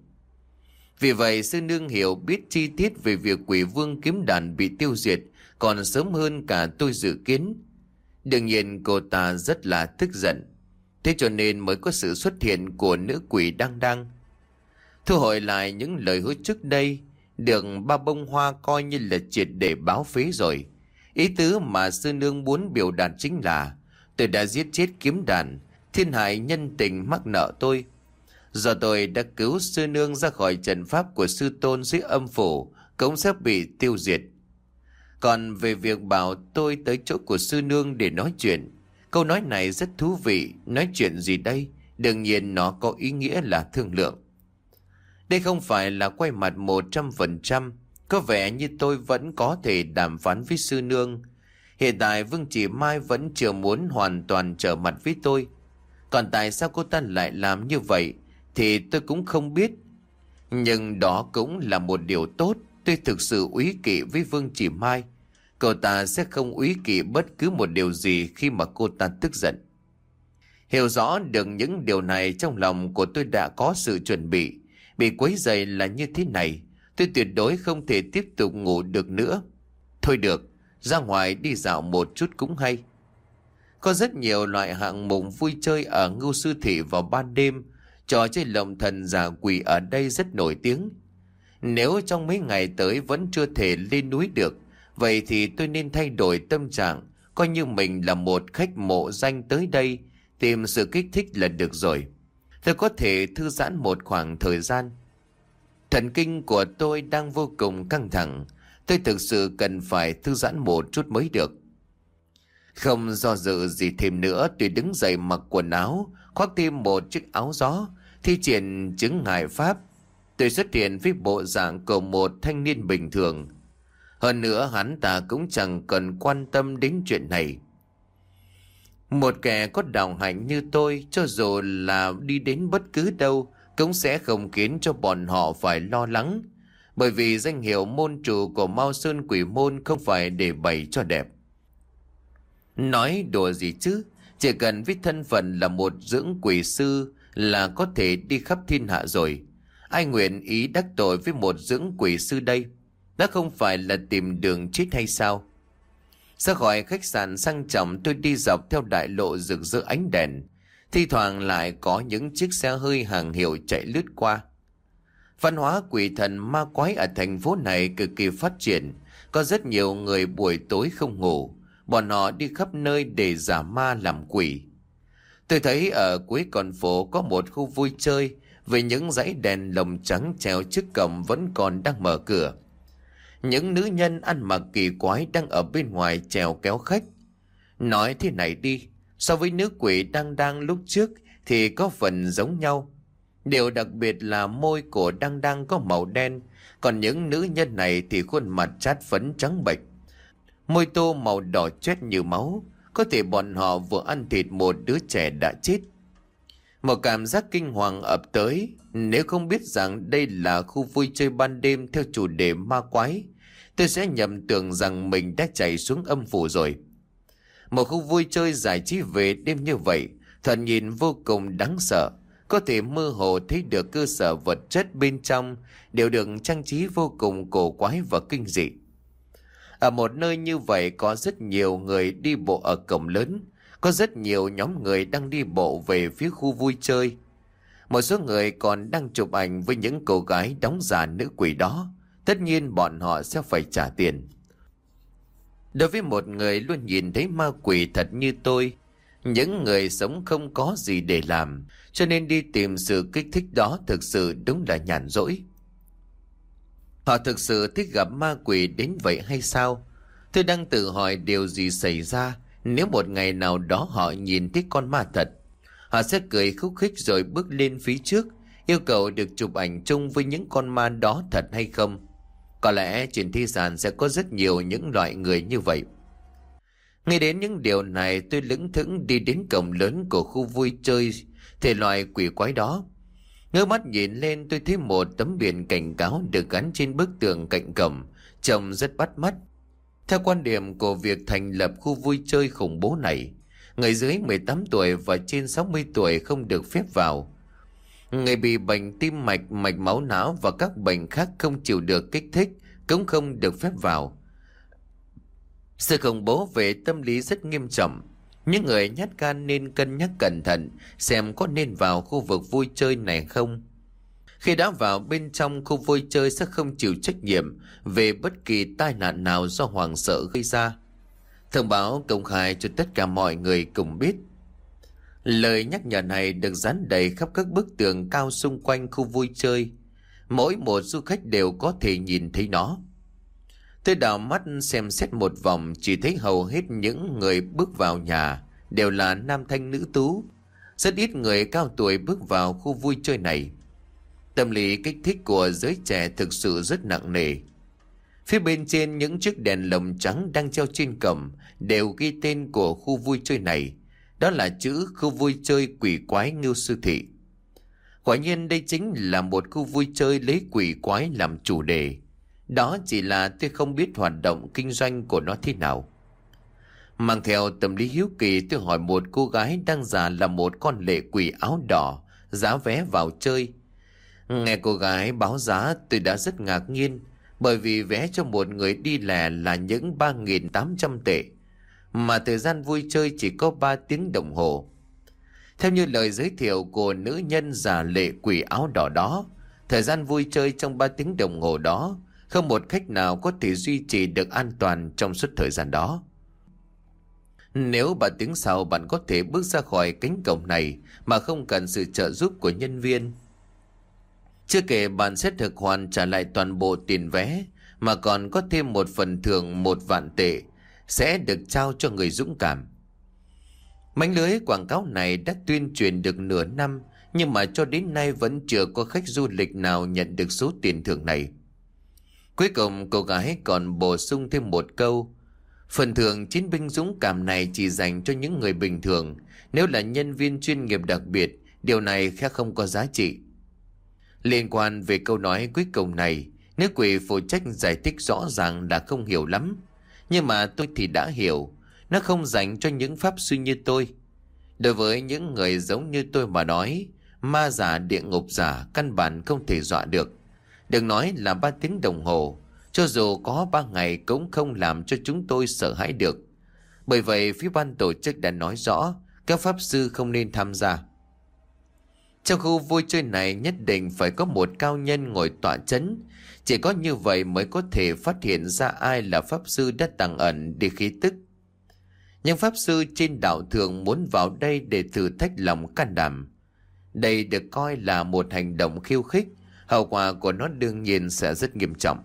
Vì vậy sư nương hiểu biết chi tiết về việc Quỷ Vương kiếm đàn bị tiêu diệt còn sớm hơn cả tôi dự kiến. Đương nhiên cô ta rất là tức giận. Thế cho nên mới có sự xuất hiện của nữ quỷ Đăng Đăng. Thu hồi lại những lời hứa trước đây, được ba bông hoa coi như là triệt để báo phế rồi. Ý tứ mà sư nương muốn biểu đạt chính là tôi đã giết chết kiếm đàn, thiên hại nhân tình mắc nợ tôi. Giờ tôi đã cứu sư nương ra khỏi trận pháp của sư tôn dưới âm phủ, cũng sẽ bị tiêu diệt. Còn về việc bảo tôi tới chỗ của sư nương để nói chuyện, câu nói này rất thú vị. Nói chuyện gì đây? Đương nhiên nó có ý nghĩa là thương lượng. Đây không phải là quay mặt một trăm phần trăm. Có vẻ như tôi vẫn có thể đàm phán với sư nương. Hiện tại Vương Chỉ Mai vẫn chưa muốn hoàn toàn trở mặt với tôi. Còn tại sao cô ta lại làm như vậy thì tôi cũng không biết. Nhưng đó cũng là một điều tốt. Tôi thực sự úy kỵ với Vương Chỉ Mai. Cô ta sẽ không úy kỵ bất cứ một điều gì khi mà cô ta tức giận. Hiểu rõ được những điều này, trong lòng của tôi đã có sự chuẩn bị. Bị quấy rầy là như thế này, tôi tuyệt đối không thể tiếp tục ngủ được nữa. Thôi được, ra ngoài đi dạo một chút cũng hay. Có rất nhiều loại hạng mục vui chơi ở Ngưu Sư Thị vào ban đêm. Trò chơi lồng thần giả quỷ ở đây rất nổi tiếng. Nếu trong mấy ngày tới vẫn chưa thể lên núi được, vậy thì tôi nên thay đổi tâm trạng, coi như mình là một khách mộ danh tới đây tìm sự kích thích là được rồi. Tôi có thể thư giãn một khoảng thời gian. Thần kinh của tôi đang vô cùng căng thẳng. Tôi thực sự cần phải thư giãn một chút mới được. Không do dự gì thêm nữa, tôi đứng dậy mặc quần áo, khoác thêm một chiếc áo gió, thi triển chứng ngại pháp. Tôi xuất hiện với bộ dạng của một thanh niên bình thường. Hơn nữa hắn ta cũng chẳng cần quan tâm đến chuyện này. Một kẻ có đạo hạnh như tôi, cho dù là đi đến bất cứ đâu, cũng sẽ không khiến cho bọn họ phải lo lắng. Bởi vì danh hiệu môn chủ của Mao Sơn Quỷ Môn không phải để bày cho đẹp. Nói đùa gì chứ, chỉ cần với thân phận là một dưỡng quỷ sư là có thể đi khắp thiên hạ rồi. Ai nguyện ý đắc tội với một dưỡng quỷ sư đây? Đã không phải là tìm đường chết hay sao? Ra khỏi khách sạn sang trọng, tôi đi dọc theo đại lộ rực rỡ ánh đèn. Thi thoảng lại có những chiếc xe hơi hàng hiệu chạy lướt qua. Văn hóa quỷ thần ma quái ở thành phố này cực kỳ phát triển. Có rất nhiều người buổi tối không ngủ. Bọn họ đi khắp nơi để giả ma làm quỷ. Tôi thấy ở cuối con phố có một khu vui chơi với những dãy đèn lồng trắng treo trước cổng vẫn còn đang mở cửa. Những nữ nhân ăn mặc kỳ quái đang ở bên ngoài chèo kéo khách. Nói thế này đi, so với nữ quỷ đang đang lúc trước thì có phần giống nhau. Điều đặc biệt là môi cổ đang đang có màu đen, còn những nữ nhân này thì khuôn mặt chát phấn trắng bệch. Môi tô màu đỏ chét như máu, có thể bọn họ vừa ăn thịt một đứa trẻ đã chết. Một cảm giác kinh hoàng ập tới, nếu không biết rằng đây là khu vui chơi ban đêm theo chủ đề ma quái, tôi sẽ nhầm tưởng rằng mình đã chạy xuống âm phủ rồi. Một khu vui chơi giải trí về đêm như vậy, thật nhìn vô cùng đáng sợ. Có thể mơ hồ thấy được cơ sở vật chất bên trong đều được trang trí vô cùng cổ quái và kinh dị. Ở một nơi như vậy có rất nhiều người đi bộ ở cổng lớn, có rất nhiều nhóm người đang đi bộ về phía khu vui chơi. Một số người còn đang chụp ảnh với những cô gái đóng giả nữ quỷ đó. Tất nhiên bọn họ sẽ phải trả tiền. Đối với một người luôn nhìn thấy ma quỷ thật như tôi, những người sống không có gì để làm, cho nên đi tìm sự kích thích đó thực sự đúng là nhàn rỗi. Họ thực sự thích gặp ma quỷ đến vậy hay sao? Tôi đang tự hỏi điều gì xảy ra nếu một ngày nào đó họ nhìn thấy con ma thật. Họ sẽ cười khúc khích rồi bước lên phía trước, yêu cầu được chụp ảnh chung với những con ma đó thật hay không? Có lẽ trên thế gian sẽ có rất nhiều những loại người như vậy. Nghe đến những điều này, tôi lững thững đi đến cổng lớn của khu vui chơi thể loại quỷ quái đó. Ngước mắt nhìn lên, tôi thấy một tấm biển cảnh cáo được gắn trên bức tường cạnh cổng, trông rất bắt mắt. Theo quan điểm của việc thành lập khu vui chơi khủng bố này, người dưới mười tám tuổi và trên sáu mươi tuổi không được phép vào. Người bị bệnh tim mạch, mạch máu não và các bệnh khác không chịu được kích thích cũng không được phép vào. Sự khủng bố về tâm lý rất nghiêm trọng. Những người nhát gan nên cân nhắc cẩn thận xem có nên vào khu vực vui chơi này không. Khi đã vào bên trong khu vui chơi sẽ không chịu trách nhiệm về bất kỳ tai nạn nào do hoảng sợ gây ra. Thông báo công khai cho tất cả mọi người cùng biết. Lời nhắc nhở này được dán đầy khắp các bức tường cao xung quanh khu vui chơi. Mỗi một du khách đều có thể nhìn thấy nó. Tôi đảo mắt xem xét một vòng, chỉ thấy hầu hết những người bước vào nhà đều là nam thanh nữ tú. Rất ít người cao tuổi bước vào khu vui chơi này. Tâm lý kích thích của giới trẻ thực sự rất nặng nề. Phía bên trên những chiếc đèn lồng trắng đang treo trên cổng đều ghi tên của khu vui chơi này. Đó là chữ khu vui chơi quỷ quái Ngưu Sư Thị. Quả nhiên đây chính là một khu vui chơi lấy quỷ quái làm chủ đề. Đó chỉ là tôi không biết hoạt động kinh doanh của nó thế nào. Mang theo tâm lý hiếu kỳ, tôi hỏi một cô gái đang giả là một con lệ quỷ áo đỏ giá vé vào chơi. Nghe cô gái báo giá, tôi đã rất ngạc nhiên, bởi vì vé cho một người đi lẻ là những ba nghìn tám trăm tệ, mà thời gian vui chơi chỉ có ba tiếng đồng hồ. Theo như lời giới thiệu của nữ nhân giả lệ quỷ áo đỏ đó, thời gian vui chơi trong ba tiếng đồng hồ đó không một khách nào có thể duy trì được an toàn trong suốt thời gian đó. Nếu ba tiếng sau bạn có thể bước ra khỏi cánh cổng này mà không cần sự trợ giúp của nhân viên. Chưa kể bạn sẽ thực hoàn trả lại toàn bộ tiền vé, mà còn có thêm một phần thưởng một vạn tệ sẽ được trao cho người dũng cảm. Mánh lưới quảng cáo này đã tuyên truyền được nửa năm, nhưng mà cho đến nay vẫn chưa có khách du lịch nào nhận được số tiền thưởng này. Cuối cùng cô gái còn bổ sung thêm một câu: Phần thưởng chiến binh dũng cảm này chỉ dành cho những người bình thường. Nếu là nhân viên chuyên nghiệp đặc biệt, điều này khác không có giá trị. Liên quan về câu nói cuối cùng này, nữ quỷ phụ trách giải thích rõ ràng là không hiểu lắm. Nhưng mà tôi thì đã hiểu. Nó không dành cho những pháp sư như tôi. Đối với những người giống như tôi mà nói, ma giả địa ngục giả căn bản không thể dọa được. Đừng nói là ba tiếng đồng hồ, cho dù có ba ngày cũng không làm cho chúng tôi sợ hãi được. Bởi vậy phía ban tổ chức đã nói rõ các pháp sư không nên tham gia. Trong khu vui chơi này nhất định phải có một cao nhân ngồi tọa chấn. Chỉ có như vậy mới có thể phát hiện ra ai là pháp sư đã tàng ẩn đi khí tức. Nhưng pháp sư trên đạo thường muốn vào đây để thử thách lòng can đảm. Đây được coi là một hành động khiêu khích, hậu quả của nó đương nhiên sẽ rất nghiêm trọng.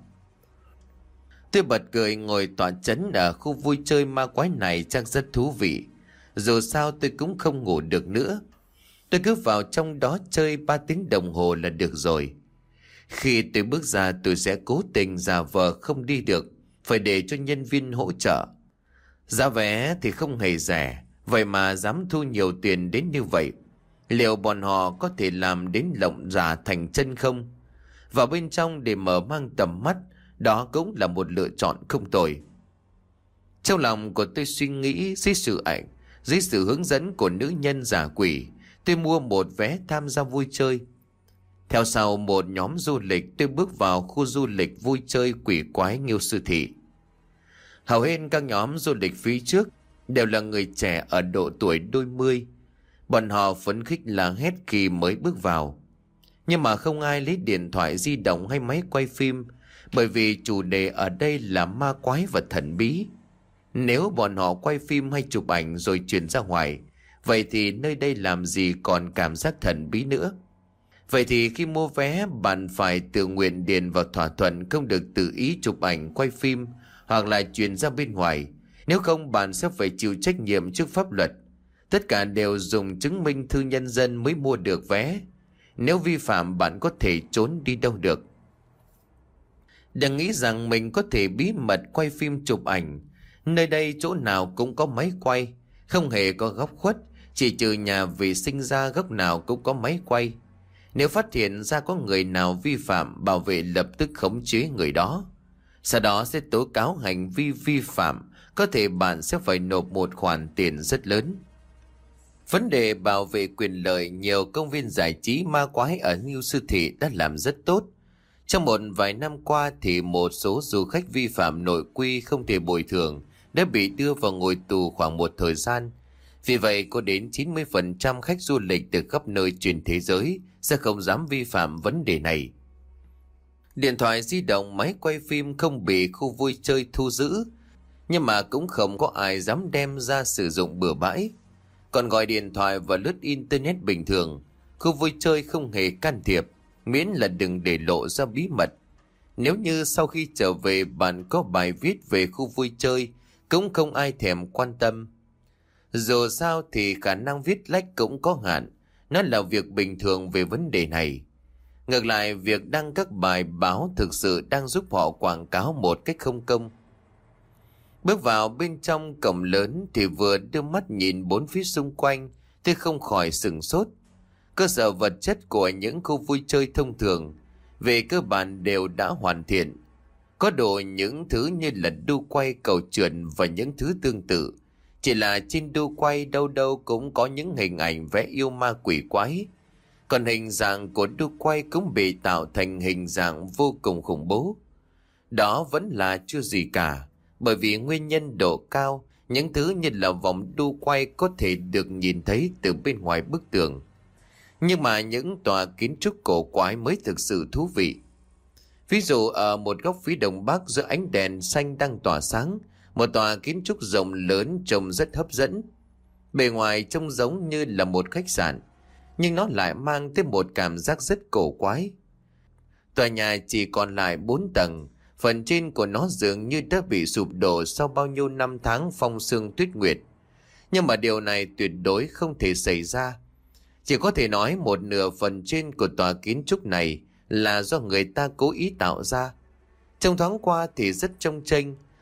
Tôi bật cười ngồi tọa chấn ở khu vui chơi ma quái này chắc rất thú vị. Dù sao tôi cũng không ngủ được nữa. Tôi cứ vào trong đó chơi ba tiếng đồng hồ là được rồi. Khi tôi bước ra tôi sẽ cố tình giả vờ không đi được, phải để cho nhân viên hỗ trợ. Giá vé thì không hề rẻ, vậy mà dám thu nhiều tiền đến như vậy. Liệu bọn họ có thể làm đến lộng giả thành chân không? Vào bên trong để mở mang tầm mắt, đó cũng là một lựa chọn không tồi. Trong lòng của tôi suy nghĩ dưới sự ảnh, dưới sự hướng dẫn của nữ nhân giả quỷ, tôi mua một vé tham gia vui chơi. Theo sau một nhóm du lịch, tôi bước vào khu du lịch vui chơi quỷ quái Nghiêu Sư Thị. Hầu hết các nhóm du lịch phía trước đều là người trẻ ở độ tuổi đôi mươi. Bọn họ phấn khích la hét khi mới bước vào. Nhưng mà không ai lấy điện thoại di động hay máy quay phim, bởi vì chủ đề ở đây là ma quái và thần bí. Nếu bọn họ quay phim hay chụp ảnh rồi truyền ra ngoài, vậy thì nơi đây làm gì còn cảm giác thần bí nữa. Vậy thì khi mua vé, bạn phải tự nguyện điền vào thỏa thuận không được tự ý chụp ảnh quay phim hoặc là truyền ra bên ngoài. Nếu không, bạn sẽ phải chịu trách nhiệm trước pháp luật. Tất cả đều dùng chứng minh thư nhân dân mới mua được vé. Nếu vi phạm, bạn có thể trốn đi đâu được. Đừng nghĩ rằng mình có thể bí mật quay phim chụp ảnh. Nơi đây chỗ nào cũng có máy quay, không hề có góc khuất. Chỉ trừ nhà vệ sinh ra góc nào cũng có máy quay. Nếu phát hiện ra có người nào vi phạm, bảo vệ lập tức khống chế người đó. Sau đó sẽ tố cáo hành vi vi phạm, có thể bạn sẽ phải nộp một khoản tiền rất lớn. Vấn đề bảo vệ quyền lợi, nhiều công viên giải trí ma quái ở Nghiêu Sư Thị đã làm rất tốt. Trong một vài năm qua thì một số du khách vi phạm nội quy không thể bồi thường đã bị đưa vào ngồi tù khoảng một thời gian. Vì vậy có đến chín mươi phần trăm khách du lịch từ khắp nơi trên thế giới sẽ không dám vi phạm vấn đề này. Điện thoại di động, máy quay phim không bị khu vui chơi thu giữ, nhưng mà cũng không có ai dám đem ra sử dụng bừa bãi. Còn gọi điện thoại và lướt internet bình thường, khu vui chơi không hề can thiệp, miễn là đừng để lộ ra bí mật. Nếu như sau khi trở về bạn có bài viết về khu vui chơi, cũng không ai thèm quan tâm. Dù sao thì khả năng viết lách cũng có hạn, nó là việc bình thường về vấn đề này. Ngược lại, việc đăng các bài báo thực sự đang giúp họ quảng cáo một cách không công. Bước vào bên trong cổng lớn thì vừa đưa mắt nhìn bốn phía xung quanh, tôi không khỏi sửng sốt. Cơ sở vật chất của những khu vui chơi thông thường về cơ bản đều đã hoàn thiện. Có đồ những thứ như là đu quay, cầu trượt và những thứ tương tự. Chỉ là trên đu quay đâu đâu cũng có những hình ảnh vẽ yêu ma quỷ quái. Còn hình dạng của đu quay cũng bị tạo thành hình dạng vô cùng khủng bố. Đó vẫn là chưa gì cả, bởi vì nguyên nhân độ cao, những thứ như là vòng đu quay có thể được nhìn thấy từ bên ngoài bức tường. Nhưng mà những tòa kiến trúc cổ quái mới thực sự thú vị. Ví dụ ở một góc phía đông bắc giữa ánh đèn xanh đang tỏa sáng, một tòa kiến trúc rộng lớn trông rất hấp dẫn. Bề ngoài trông giống như là một khách sạn, nhưng nó lại mang tới một cảm giác rất cổ quái. Tòa nhà chỉ còn lại bốn tầng, phần trên của nó dường như đã bị sụp đổ sau bao nhiêu năm tháng phong sương tuyết nguyệt. Nhưng mà điều này tuyệt đối không thể xảy ra. Chỉ có thể nói một nửa phần trên của tòa kiến trúc này là do người ta cố ý tạo ra. Trong thoáng qua thì rất trông chênh,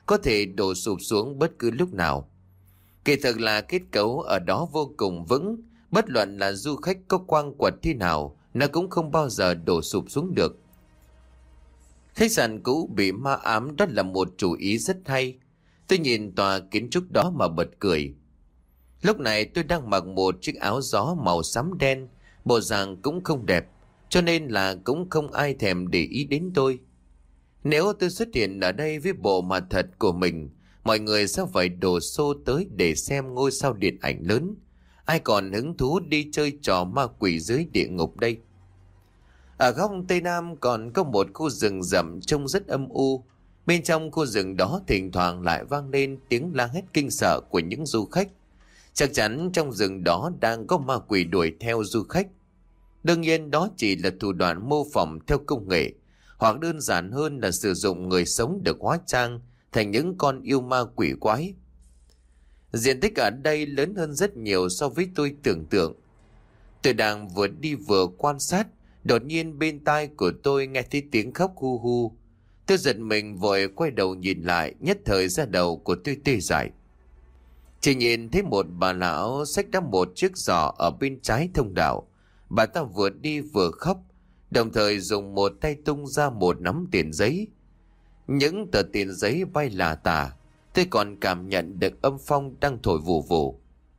có thể đổ sụp xuống bất cứ lúc nào. Kỳ thực là kết cấu ở đó vô cùng vững, bất luận là du khách có quang quật thế nào, nó cũng không bao giờ đổ sụp xuống được. Khách sạn cũ bị ma ám, đó là một chủ ý rất hay. Tôi nhìn tòa kiến trúc đó mà bật cười. Lúc này tôi đang mặc một chiếc áo gió màu xám đen, bộ dạng cũng không đẹp, cho nên là cũng không ai thèm để ý đến tôi. Nếu tôi xuất hiện ở đây với bộ mặt thật của mình, mọi người sẽ phải đổ xô tới để xem ngôi sao điện ảnh lớn. Ai còn hứng thú đi chơi trò ma quỷ dưới địa ngục đây? Ở góc Tây Nam còn có một khu rừng rậm trông rất âm u. Bên trong khu rừng đó thỉnh thoảng lại vang lên tiếng la hét kinh sợ của những du khách. Chắc chắn trong rừng đó đang có ma quỷ đuổi theo du khách. Đương nhiên đó chỉ là thủ đoạn mô phỏng theo công nghệ, hoặc đơn giản hơn là sử dụng người sống được hóa trang thành những con yêu ma quỷ quái. Diện tích ở đây lớn hơn rất nhiều so với tôi tưởng tượng. Tôi đang vừa đi vừa quan sát, đột nhiên bên tai của tôi nghe thấy tiếng khóc hu hu. Tôi giật mình vội quay đầu nhìn lại, nhất thời da đầu của tôi tê dại. Chỉ nhìn thấy một bà lão xách đắp một chiếc giỏ ở bên trái thông đạo. Bà ta vừa đi vừa khóc, đồng thời dùng một tay tung ra một nắm tiền giấy. Những tờ tiền giấy bay lả tả, tôi còn cảm nhận được âm phong đang thổi vù vù.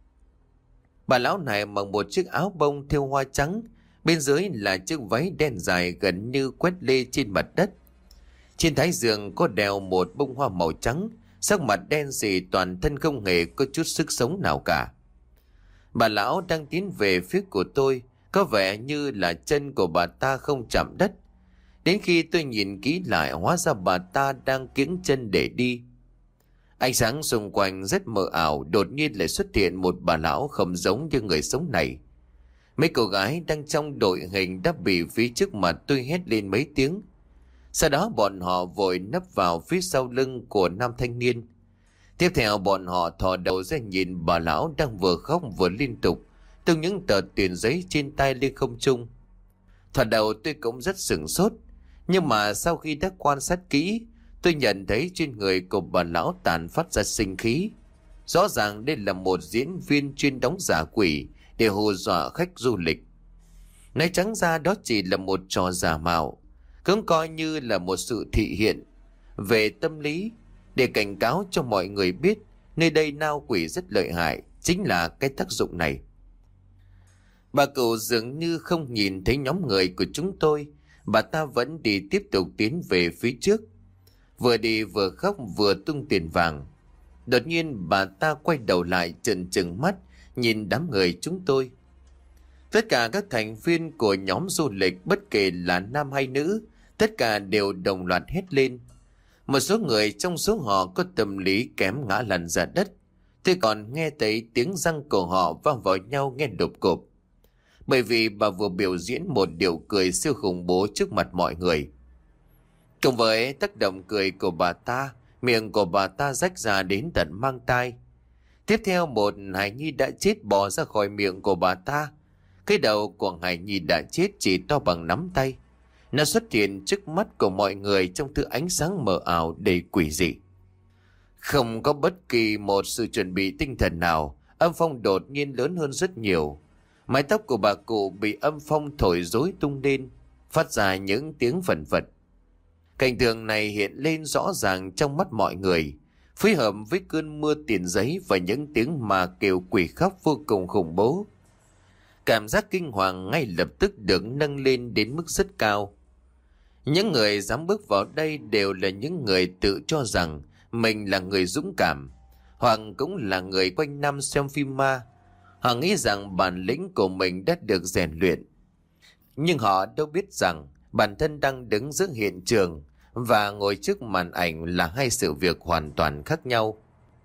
Bà lão này mặc một chiếc áo bông thêu hoa trắng, bên dưới là chiếc váy đen dài gần như quét lê trên mặt đất. Trên thái giường có đeo một bông hoa màu trắng, sắc mặt đen sì, toàn thân không hề có chút sức sống nào cả. Bà lão đang tiến về phía của tôi, có vẻ như là chân của bà ta không chạm đất. Đến khi tôi nhìn kỹ lại, hóa ra bà ta đang kiễng chân để đi. Ánh sáng xung quanh rất mờ ảo, đột nhiên lại xuất hiện một bà lão không giống như người sống này. Mấy cô gái đang trong đội hình đã bị phía trước mặt tôi hét lên mấy tiếng. Sau đó bọn họ vội nấp vào phía sau lưng của nam thanh niên. Tiếp theo bọn họ thò đầu ra nhìn bà lão đang vừa khóc vừa liên tục tung những tờ tiền giấy trên tay lên không trung. Thoạt đầu tôi cũng rất sửng sốt, nhưng mà sau khi đã quan sát kỹ, tôi nhận thấy trên người của bà lão tàn phát ra sinh khí. Rõ ràng đây là một diễn viên chuyên đóng giả quỷ để hù dọa khách du lịch. Nói trắng ra đó chỉ là một trò giả mạo, cũng coi như là một sự thị hiện về tâm lý để cảnh cáo cho mọi người biết nơi đây nao quỷ rất lợi hại, chính là cái tác dụng này. Bà cụ dường như không nhìn thấy nhóm người của chúng tôi, bà ta vẫn đi tiếp tục tiến về phía trước, vừa đi vừa khóc vừa tung tiền vàng. Đột nhiên bà ta quay đầu lại trợn trừng mắt nhìn đám người chúng tôi. Tất cả các thành viên của nhóm du lịch, bất kể là nam hay nữ, tất cả đều đồng loạt hét lên. Một số người trong số họ có tâm lý kém ngã lăn ra đất. Tôi còn nghe thấy tiếng răng của họ vang vào nhau nghe đột cộp. Bởi vì bà vừa biểu diễn một điệu cười siêu khủng bố trước mặt mọi người. Cùng với tác động cười của bà ta, miệng của bà ta rách ra đến tận mang tai. Tiếp theo một hài nhi đã chết bò ra khỏi miệng của bà ta. Cái đầu của hài nhi đã chết chỉ to bằng nắm tay. Nó xuất hiện trước mắt của mọi người trong thứ ánh sáng mờ ảo đầy quỷ dị. Không có bất kỳ một sự chuẩn bị tinh thần nào, âm phong đột nhiên lớn hơn rất nhiều. Mái tóc của bà cụ bị âm phong thổi rối tung lên, phát ra những tiếng vẩn vật. Cảnh tượng này hiện lên rõ ràng trong mắt mọi người, phối hợp với cơn mưa tiền giấy và những tiếng mà kêu quỷ khóc vô cùng khủng bố. Cảm giác kinh hoàng ngay lập tức được nâng lên đến mức rất cao. Những người dám bước vào đây đều là những người tự cho rằng mình là người dũng cảm, hoặc cũng là người quanh năm xem phim ma. Họ nghĩ rằng bản lĩnh của mình đã được rèn luyện. Nhưng họ đâu biết rằng bản thân đang đứng giữa hiện trường và ngồi trước màn ảnh là hai sự việc hoàn toàn khác nhau.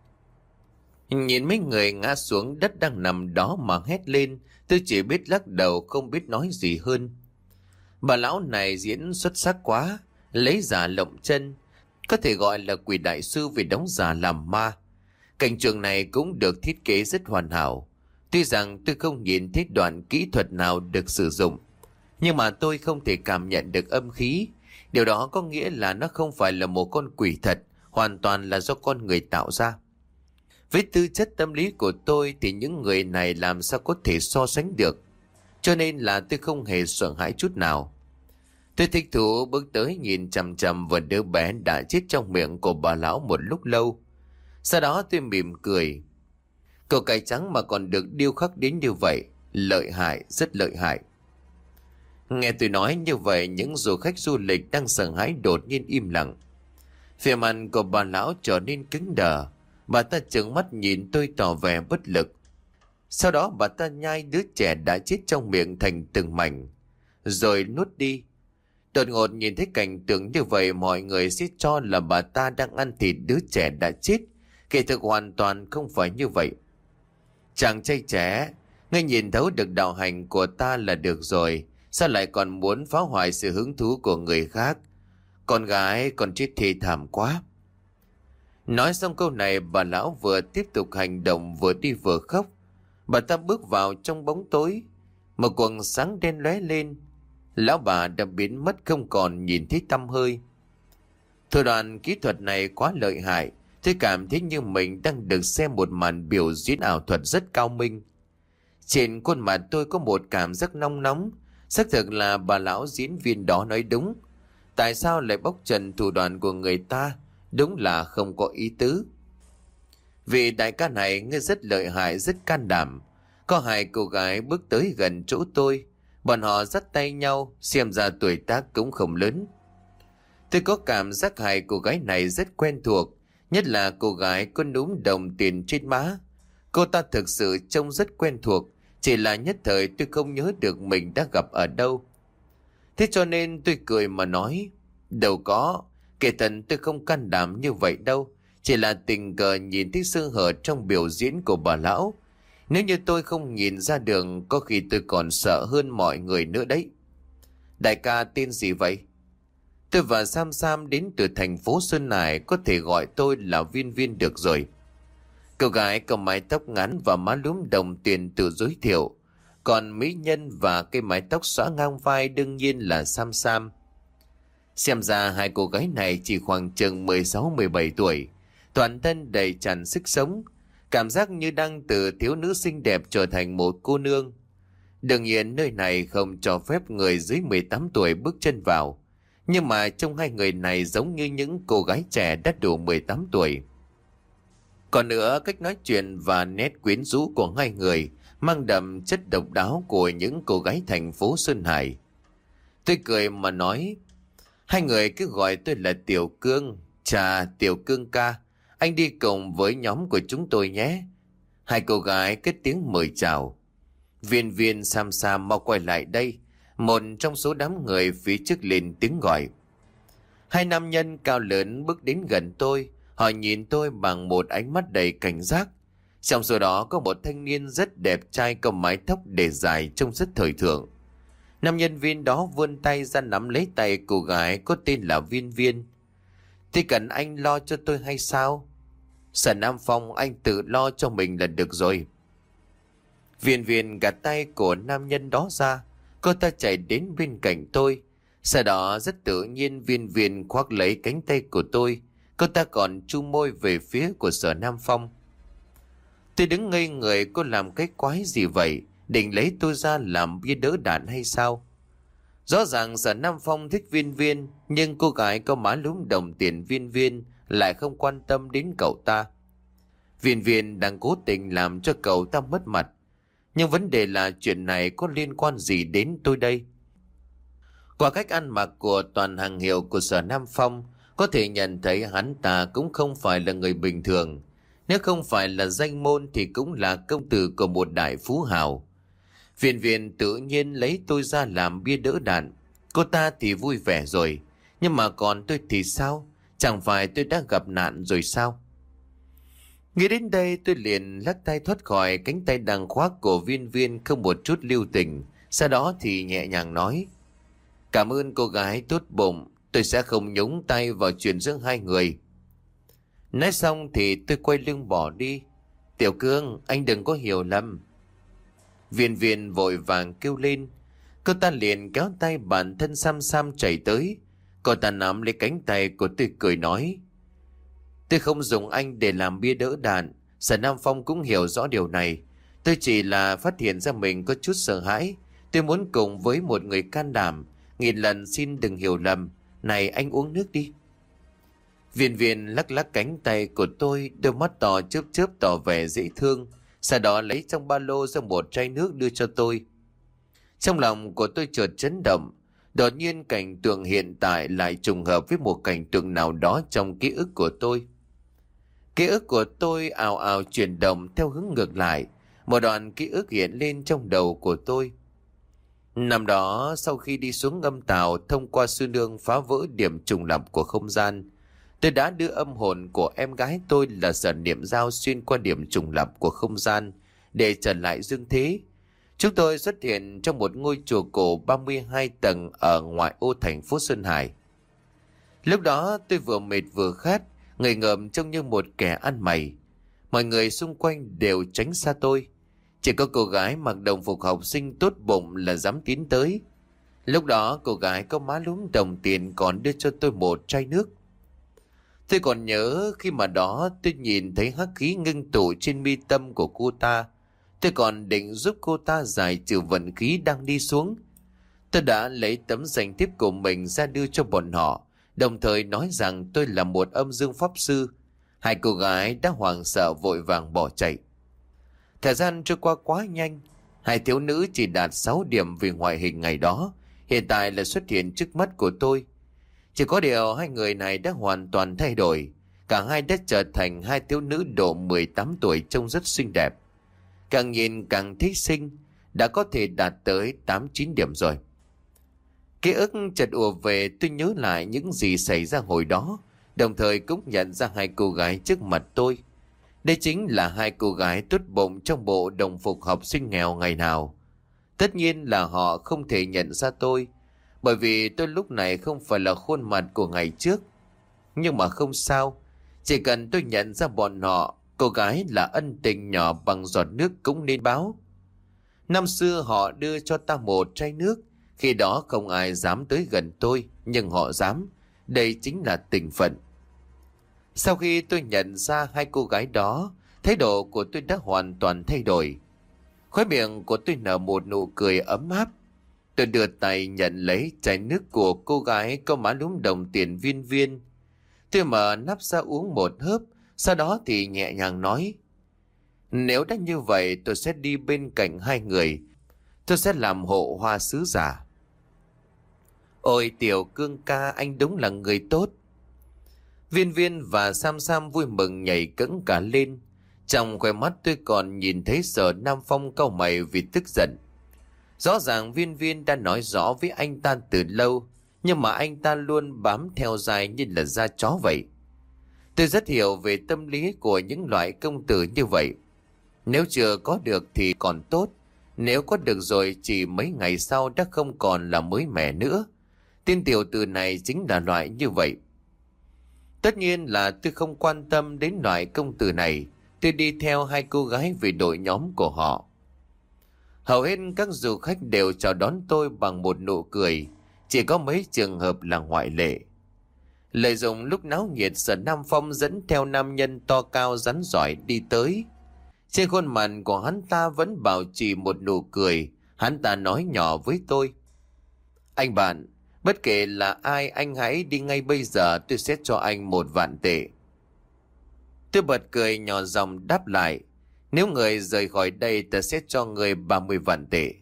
Nhìn mấy người ngã xuống đất đang nằm đó mà hét lên, tôi chỉ biết lắc đầu không biết nói gì hơn. Bà lão này diễn xuất sắc quá, lấy giả lộng chân, có thể gọi là quỷ đại sư vì đóng giả làm ma. Cảnh trường này cũng được thiết kế rất hoàn hảo. Tuy rằng tôi không nhìn thấy đoạn kỹ thuật nào được sử dụng, nhưng mà tôi không thể cảm nhận được âm khí. Điều đó có nghĩa là nó không phải là một con quỷ thật, hoàn toàn là do con người tạo ra. Với tư chất tâm lý của tôi thì những người này làm sao có thể so sánh được. Cho nên là tôi không hề sợ hãi chút nào. Tôi thích thú bước tới nhìn chằm chằm vào đứa bé đã chết trong miệng của bà lão một lúc lâu. Sau đó tôi mỉm cười. Cậu cải trắng mà còn được điêu khắc đến như vậy, lợi hại, rất lợi hại. Nghe tôi nói như vậy, những du khách du lịch đang sợ hãi đột nhiên im lặng. Vẻ mặt của bà lão trở nên cứng đờ. Bà ta trợn mắt nhìn tôi tỏ vẻ bất lực. Sau đó bà ta nhai đứa trẻ đã chết trong miệng thành từng mảnh, rồi nuốt đi. Đột ngột nhìn thấy cảnh tượng như vậy, mọi người sẽ cho là bà ta đang ăn thịt đứa trẻ đã chết. Kỳ thực hoàn toàn không phải như vậy. Chàng trai trẻ, ngươi nhìn thấu được đạo hành của ta là được rồi. Sao lại còn muốn phá hoại sự hứng thú của người khác? Con gái còn chết thì thảm quá. Nói xong câu này, bà lão vừa tiếp tục hành động vừa đi vừa khóc. Bà ta bước vào trong bóng tối. Một quầng sáng đen lóe lên. Lão bà đã biến mất không còn nhìn thấy tăm hơi. Thủ đoạn kỹ thuật này quá lợi hại. Tôi cảm thấy như mình đang được xem một màn biểu diễn ảo thuật rất cao minh. Trên khuôn mặt tôi có một cảm giác nóng nóng. Xác thực là bà lão diễn viên đó nói đúng. Tại sao lại bóc trần thủ đoạn của người ta? Đúng là không có ý tứ. Vị đại ca này nghe rất lợi hại, rất can đảm. Có hai cô gái bước tới gần chỗ tôi. Bọn họ dắt tay nhau, xem ra tuổi tác cũng không lớn. Tôi có cảm giác hai cô gái này rất quen thuộc. Nhất là cô gái có núm đồng tiền trên má. Cô ta thực sự trông rất quen thuộc. Chỉ là nhất thời tôi không nhớ được mình đã gặp ở đâu. Thế cho nên tôi cười mà nói, đâu có, kể thần tôi không can đảm như vậy đâu. Chỉ là tình cờ nhìn thấy sơ hở trong biểu diễn của bà lão. Nếu như tôi không nhìn ra đường, có khi tôi còn sợ hơn mọi người nữa đấy. Đại ca tên gì vậy? Tôi và Sam Sam đến từ thành phố Xuân Hải, có thể gọi tôi là Viên Viên được rồi. Cô gái có mái tóc ngắn và má lúm đồng tiền tự giới thiệu. Còn mỹ nhân và cái mái tóc xõa ngang vai đương nhiên là Sam Sam. Xem ra hai cô gái này chỉ khoảng chừng mười sáu mười bảy tuổi. Toàn thân đầy tràn sức sống. Cảm giác như đang từ thiếu nữ xinh đẹp trở thành một cô nương. Đương nhiên nơi này không cho phép người dưới mười tám tuổi bước chân vào. Nhưng mà trong hai người này giống như những cô gái trẻ đã đủ mười tám tuổi. Còn nữa, cách nói chuyện và nét quyến rũ của hai người mang đậm chất độc đáo của những cô gái thành phố Xuân Hải. Tôi cười mà nói, hai người cứ gọi tôi là Tiểu Cương. Chà, Tiểu Cương ca, anh đi cùng với nhóm của chúng tôi nhé. Hai cô gái cất tiếng mời chào. Viên Viên, Sam Sam mau quay lại đây. Một trong số đám người phía trước lên tiếng gọi. Hai nam nhân cao lớn bước đến gần tôi. Họ nhìn tôi bằng một ánh mắt đầy cảnh giác. Trong số đó có một thanh niên rất đẹp trai, có mái tóc để dài trông rất thời thượng. Nam nhân viên đó vươn tay ra nắm lấy tay cô gái có tên là Viên Viên. Thì cần anh lo cho tôi hay sao? Sở Nam Phong, anh tự lo cho mình là được rồi. Viên Viên gạt tay của nam nhân đó ra. Cô ta chạy đến bên cạnh tôi. Sau đó rất tự nhiên Viên Viên khoác lấy cánh tay của tôi. Cô ta còn chu môi về phía của Sở Nam Phong. Tôi đứng ngây người, cô làm cái quái gì vậy? Định lấy tôi ra làm bia đỡ đạn hay sao? Rõ ràng Sở Nam Phong thích Viên Viên, nhưng cô gái có má lúm đồng tiền Viên Viên lại không quan tâm đến cậu ta. Viên Viên đang cố tình làm cho cậu ta mất mặt. Nhưng vấn đề là chuyện này có liên quan gì đến tôi đây? Qua cách ăn mặc của toàn hàng hiệu của Sở Nam Phong, có thể nhận thấy hắn ta cũng không phải là người bình thường. Nếu không phải là danh môn thì cũng là công tử của một đại phú hào. Viên Viên tự nhiên lấy tôi ra làm bia đỡ đạn. Cô ta thì vui vẻ rồi. Nhưng mà còn tôi thì sao? Chẳng phải tôi đã gặp nạn rồi sao? Nghĩ đến đây tôi liền lắc tay thoát khỏi cánh tay đằng khoác của Viên Viên không một chút lưu tình. Sau đó thì nhẹ nhàng nói, cảm ơn cô gái tốt bụng, tôi sẽ không nhúng tay vào chuyện giữa hai người. Nói xong thì tôi quay lưng bỏ đi. Tiểu Cương, anh đừng có hiểu lầm. Viên Viên vội vàng kêu lên. Cô ta liền kéo tay bản thân Sam Sam chạy tới. Cô ta nắm lấy cánh tay của tôi cười nói, Tôi không dùng anh để làm bia đỡ đạn. Sở Nam Phong cũng hiểu rõ điều này. Tôi chỉ là phát hiện ra mình có chút sợ hãi. Tôi muốn cùng với một người can đảm. Nghìn lần xin đừng hiểu lầm. Này, anh uống nước đi. Viên Viên lắc lắc cánh tay của tôi, đôi mắt to chớp chớp tỏ vẻ dễ thương. Sau đó lấy trong ba lô ra một chai nước đưa cho tôi. Trong lòng của tôi chợt chấn động. Đột nhiên cảnh tượng hiện tại lại trùng hợp với một cảnh tượng nào đó trong ký ức của tôi. Ký ức của tôi ào ào chuyển động theo hướng ngược lại. Một đoạn ký ức hiện lên trong đầu của tôi. Năm đó, sau khi đi xuống âm tàu thông qua sư nương phá vỡ điểm trùng lập của không gian, tôi đã đưa âm hồn của em gái tôi là Sở Niệm Giao xuyên qua điểm trùng lập của không gian để trở lại dương thế. Chúng tôi xuất hiện trong một ngôi chùa cổ ba mươi hai tầng ở ngoại ô thành phố Sơn Hải. Lúc đó tôi vừa mệt vừa khát, người ngợm trông như một kẻ ăn mày. Mọi người xung quanh đều tránh xa tôi. Chỉ có cô gái mặc đồng phục học sinh tốt bụng là dám tiến tới. Lúc đó cô gái có má lúm đồng tiền còn đưa cho tôi một chai nước. Tôi còn nhớ khi mà đó tôi nhìn thấy hắc khí ngưng tụ trên mi tâm của cô ta. Tôi còn định giúp cô ta giải trừ vận khí đang đi xuống. Tôi đã lấy tấm danh thiếp của mình ra đưa cho bọn họ, đồng thời nói rằng tôi là một âm dương pháp sư. Hai cô gái đã hoảng sợ vội vàng bỏ chạy. Thời gian trôi qua quá nhanh. Hai thiếu nữ chỉ đạt sáu điểm vì ngoại hình ngày đó, hiện tại là xuất hiện trước mắt của tôi. Chỉ có điều hai người này đã hoàn toàn thay đổi. Cả hai đã trở thành hai thiếu nữ độ mười tám tuổi trông rất xinh đẹp. Càng nhìn càng thấy xinh, đã có thể đạt tới tám chín điểm rồi. Ký ức chợt ùa về, tôi nhớ lại những gì xảy ra hồi đó, đồng thời cũng nhận ra hai cô gái trước mặt tôi. Đây chính là hai cô gái tốt bụng trong bộ đồng phục học sinh nghèo ngày nào. Tất nhiên là họ không thể nhận ra tôi, bởi vì tôi lúc này không phải là khuôn mặt của ngày trước. Nhưng mà không sao, chỉ cần tôi nhận ra bọn họ, cô gái là ân tình nhỏ bằng giọt nước cũng nên báo. Năm xưa họ đưa cho ta một chai nước, khi đó không ai dám tới gần tôi, nhưng họ dám. Đây chính là tình phận. Sau khi tôi nhận ra hai cô gái đó, thái độ của tôi đã hoàn toàn thay đổi. Khóe miệng của tôi nở một nụ cười ấm áp. Tôi đưa tay nhận lấy chai nước của cô gái có má lúm đồng tiền Viên Viên. Tôi mở nắp ra uống một hớp, sau đó thì nhẹ nhàng nói: nếu đã như vậy tôi sẽ đi bên cạnh hai người. Tôi sẽ làm hộ hoa sứ giả. Ôi Tiểu Cương ca, anh đúng là người tốt. Viên Viên và Sam Sam vui mừng nhảy cẫng cả lên. Trong khóe mắt tôi còn nhìn thấy Sở Nam Phong cau mày vì tức giận. Rõ ràng Viên Viên đã nói rõ với anh ta từ lâu, nhưng mà anh ta luôn bám theo dài như là da chó vậy. Tôi rất hiểu về tâm lý của những loại công tử như vậy. Nếu chưa có được thì còn tốt, nếu có được rồi chỉ mấy ngày sau đã không còn là mới mẻ nữa. Tên tiểu tử này chính là loại như vậy. Tất nhiên là tôi không quan tâm đến loại công tử này. Tôi đi theo hai cô gái về đội nhóm của họ. Hầu hết các du khách đều chào đón tôi bằng một nụ cười, chỉ có mấy trường hợp là ngoại lệ. Lợi dụng lúc náo nhiệt, Sở Nam Phong dẫn theo nam nhân to cao rắn giỏi đi tới. Trên khuôn mặt của hắn ta vẫn bảo trì một nụ cười. Hắn ta nói nhỏ với tôi: anh bạn, bất kể là ai, anh hãy đi ngay bây giờ, tôi sẽ cho anh một vạn tệ. Tôi bật cười nhỏ giọng đáp lại: nếu người rời khỏi đây, ta sẽ cho người ba mươi vạn tệ.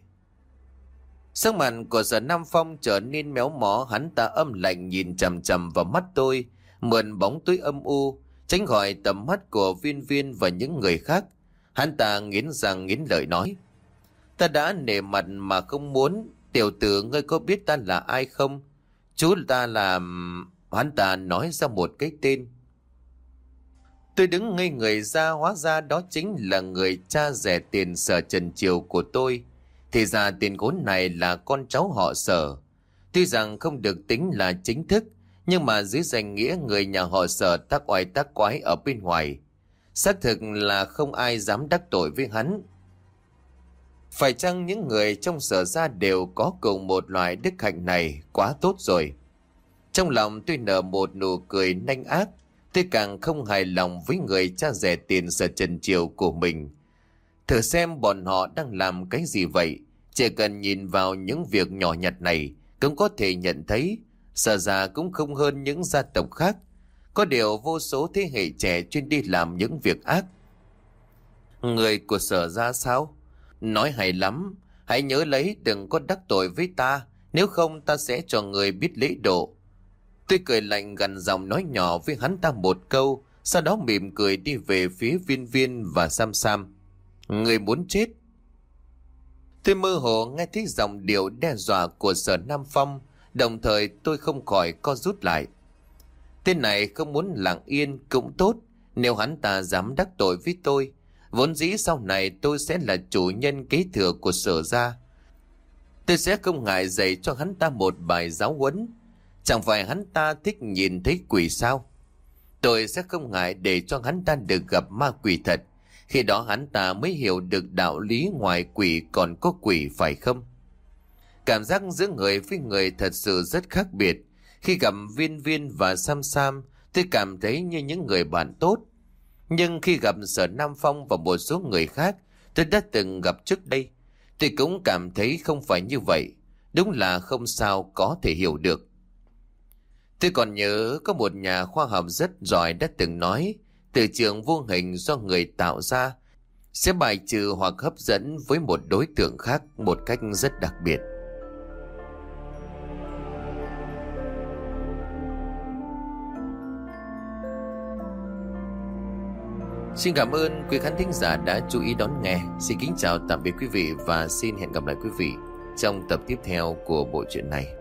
Sắc mặt của Sở Nam Phong trở nên méo mó, hắn ta âm lạnh nhìn chằm chằm vào mắt tôi, mượn bóng tối âm u, tránh khỏi tầm mắt của Viên Viên và những người khác. Hắn ta nghiến răng nghiến lợi nói: ta đã nể mặt mà không muốn. Tiểu tử, ngươi có biết ta là ai không? Chú ta là... Hắn ta nói ra một cái tên. Tôi đứng ngây người ra, hóa ra đó chính là người cha rẻ tiền Sở Trần Triều của tôi. Thì ra tiền khốn này là con cháu họ Sở. Tuy rằng không được tính là chính thức, nhưng mà dưới danh nghĩa người nhà họ Sở tác oai tác quái ở bên ngoài, xác thực là không ai dám đắc tội với hắn. Phải chăng những người trong Sở gia đều có cùng một loại đức hạnh này? Quá tốt rồi. Trong lòng tôi nở một nụ cười nanh ác. Tôi càng không hài lòng với người cha rẻ tiền Sở Trần Triều của mình. Thử xem bọn họ đang làm cái gì vậy. Chỉ cần nhìn vào những việc nhỏ nhặt này cũng có thể nhận thấy Sở gia cũng không hơn những gia tộc khác. Có điều vô số thế hệ trẻ chuyên đi làm những việc ác. Người của Sở gia sao? Nói hay lắm. Hãy nhớ lấy, đừng có đắc tội với ta, nếu không ta sẽ cho người biết lễ độ. Tôi cười lạnh gằn giọng nói nhỏ với hắn ta một câu, sau đó mỉm cười đi về phía Viên Viên và Sam Sam. Người muốn chết. Tôi mơ hồ nghe thấy giọng điệu đe dọa của Sở Nam Phong, đồng thời tôi không khỏi co rút lại. Tên này không muốn lặng yên cũng tốt, nếu hắn ta dám đắc tội với tôi, vốn dĩ sau này tôi sẽ là chủ nhân kế thừa của Sở gia. Tôi sẽ không ngại dạy cho hắn ta một bài giáo huấn. Chẳng phải hắn ta thích nhìn thấy quỷ sao? Tôi sẽ không ngại để cho hắn ta được gặp ma quỷ thật. Khi đó hắn ta mới hiểu được đạo lý ngoài quỷ còn có quỷ, phải không? Cảm giác giữa người với người thật sự rất khác biệt. Khi gặp Viên Viên và Sam Sam, tôi cảm thấy như những người bạn tốt. Nhưng khi gặp Sở Nam Phong và một số người khác tôi đã từng gặp trước đây, tôi cũng cảm thấy không phải như vậy. Đúng là không sao có thể hiểu được. Tôi còn nhớ có một nhà khoa học rất giỏi đã từng nói, từ trường vô hình do người tạo ra sẽ bài trừ hoặc hấp dẫn với một đối tượng khác một cách rất đặc biệt. Xin cảm ơn quý khán thính giả đã chú ý đón nghe. Xin kính chào tạm biệt quý vị và xin hẹn gặp lại quý vị trong tập tiếp theo của bộ truyện này.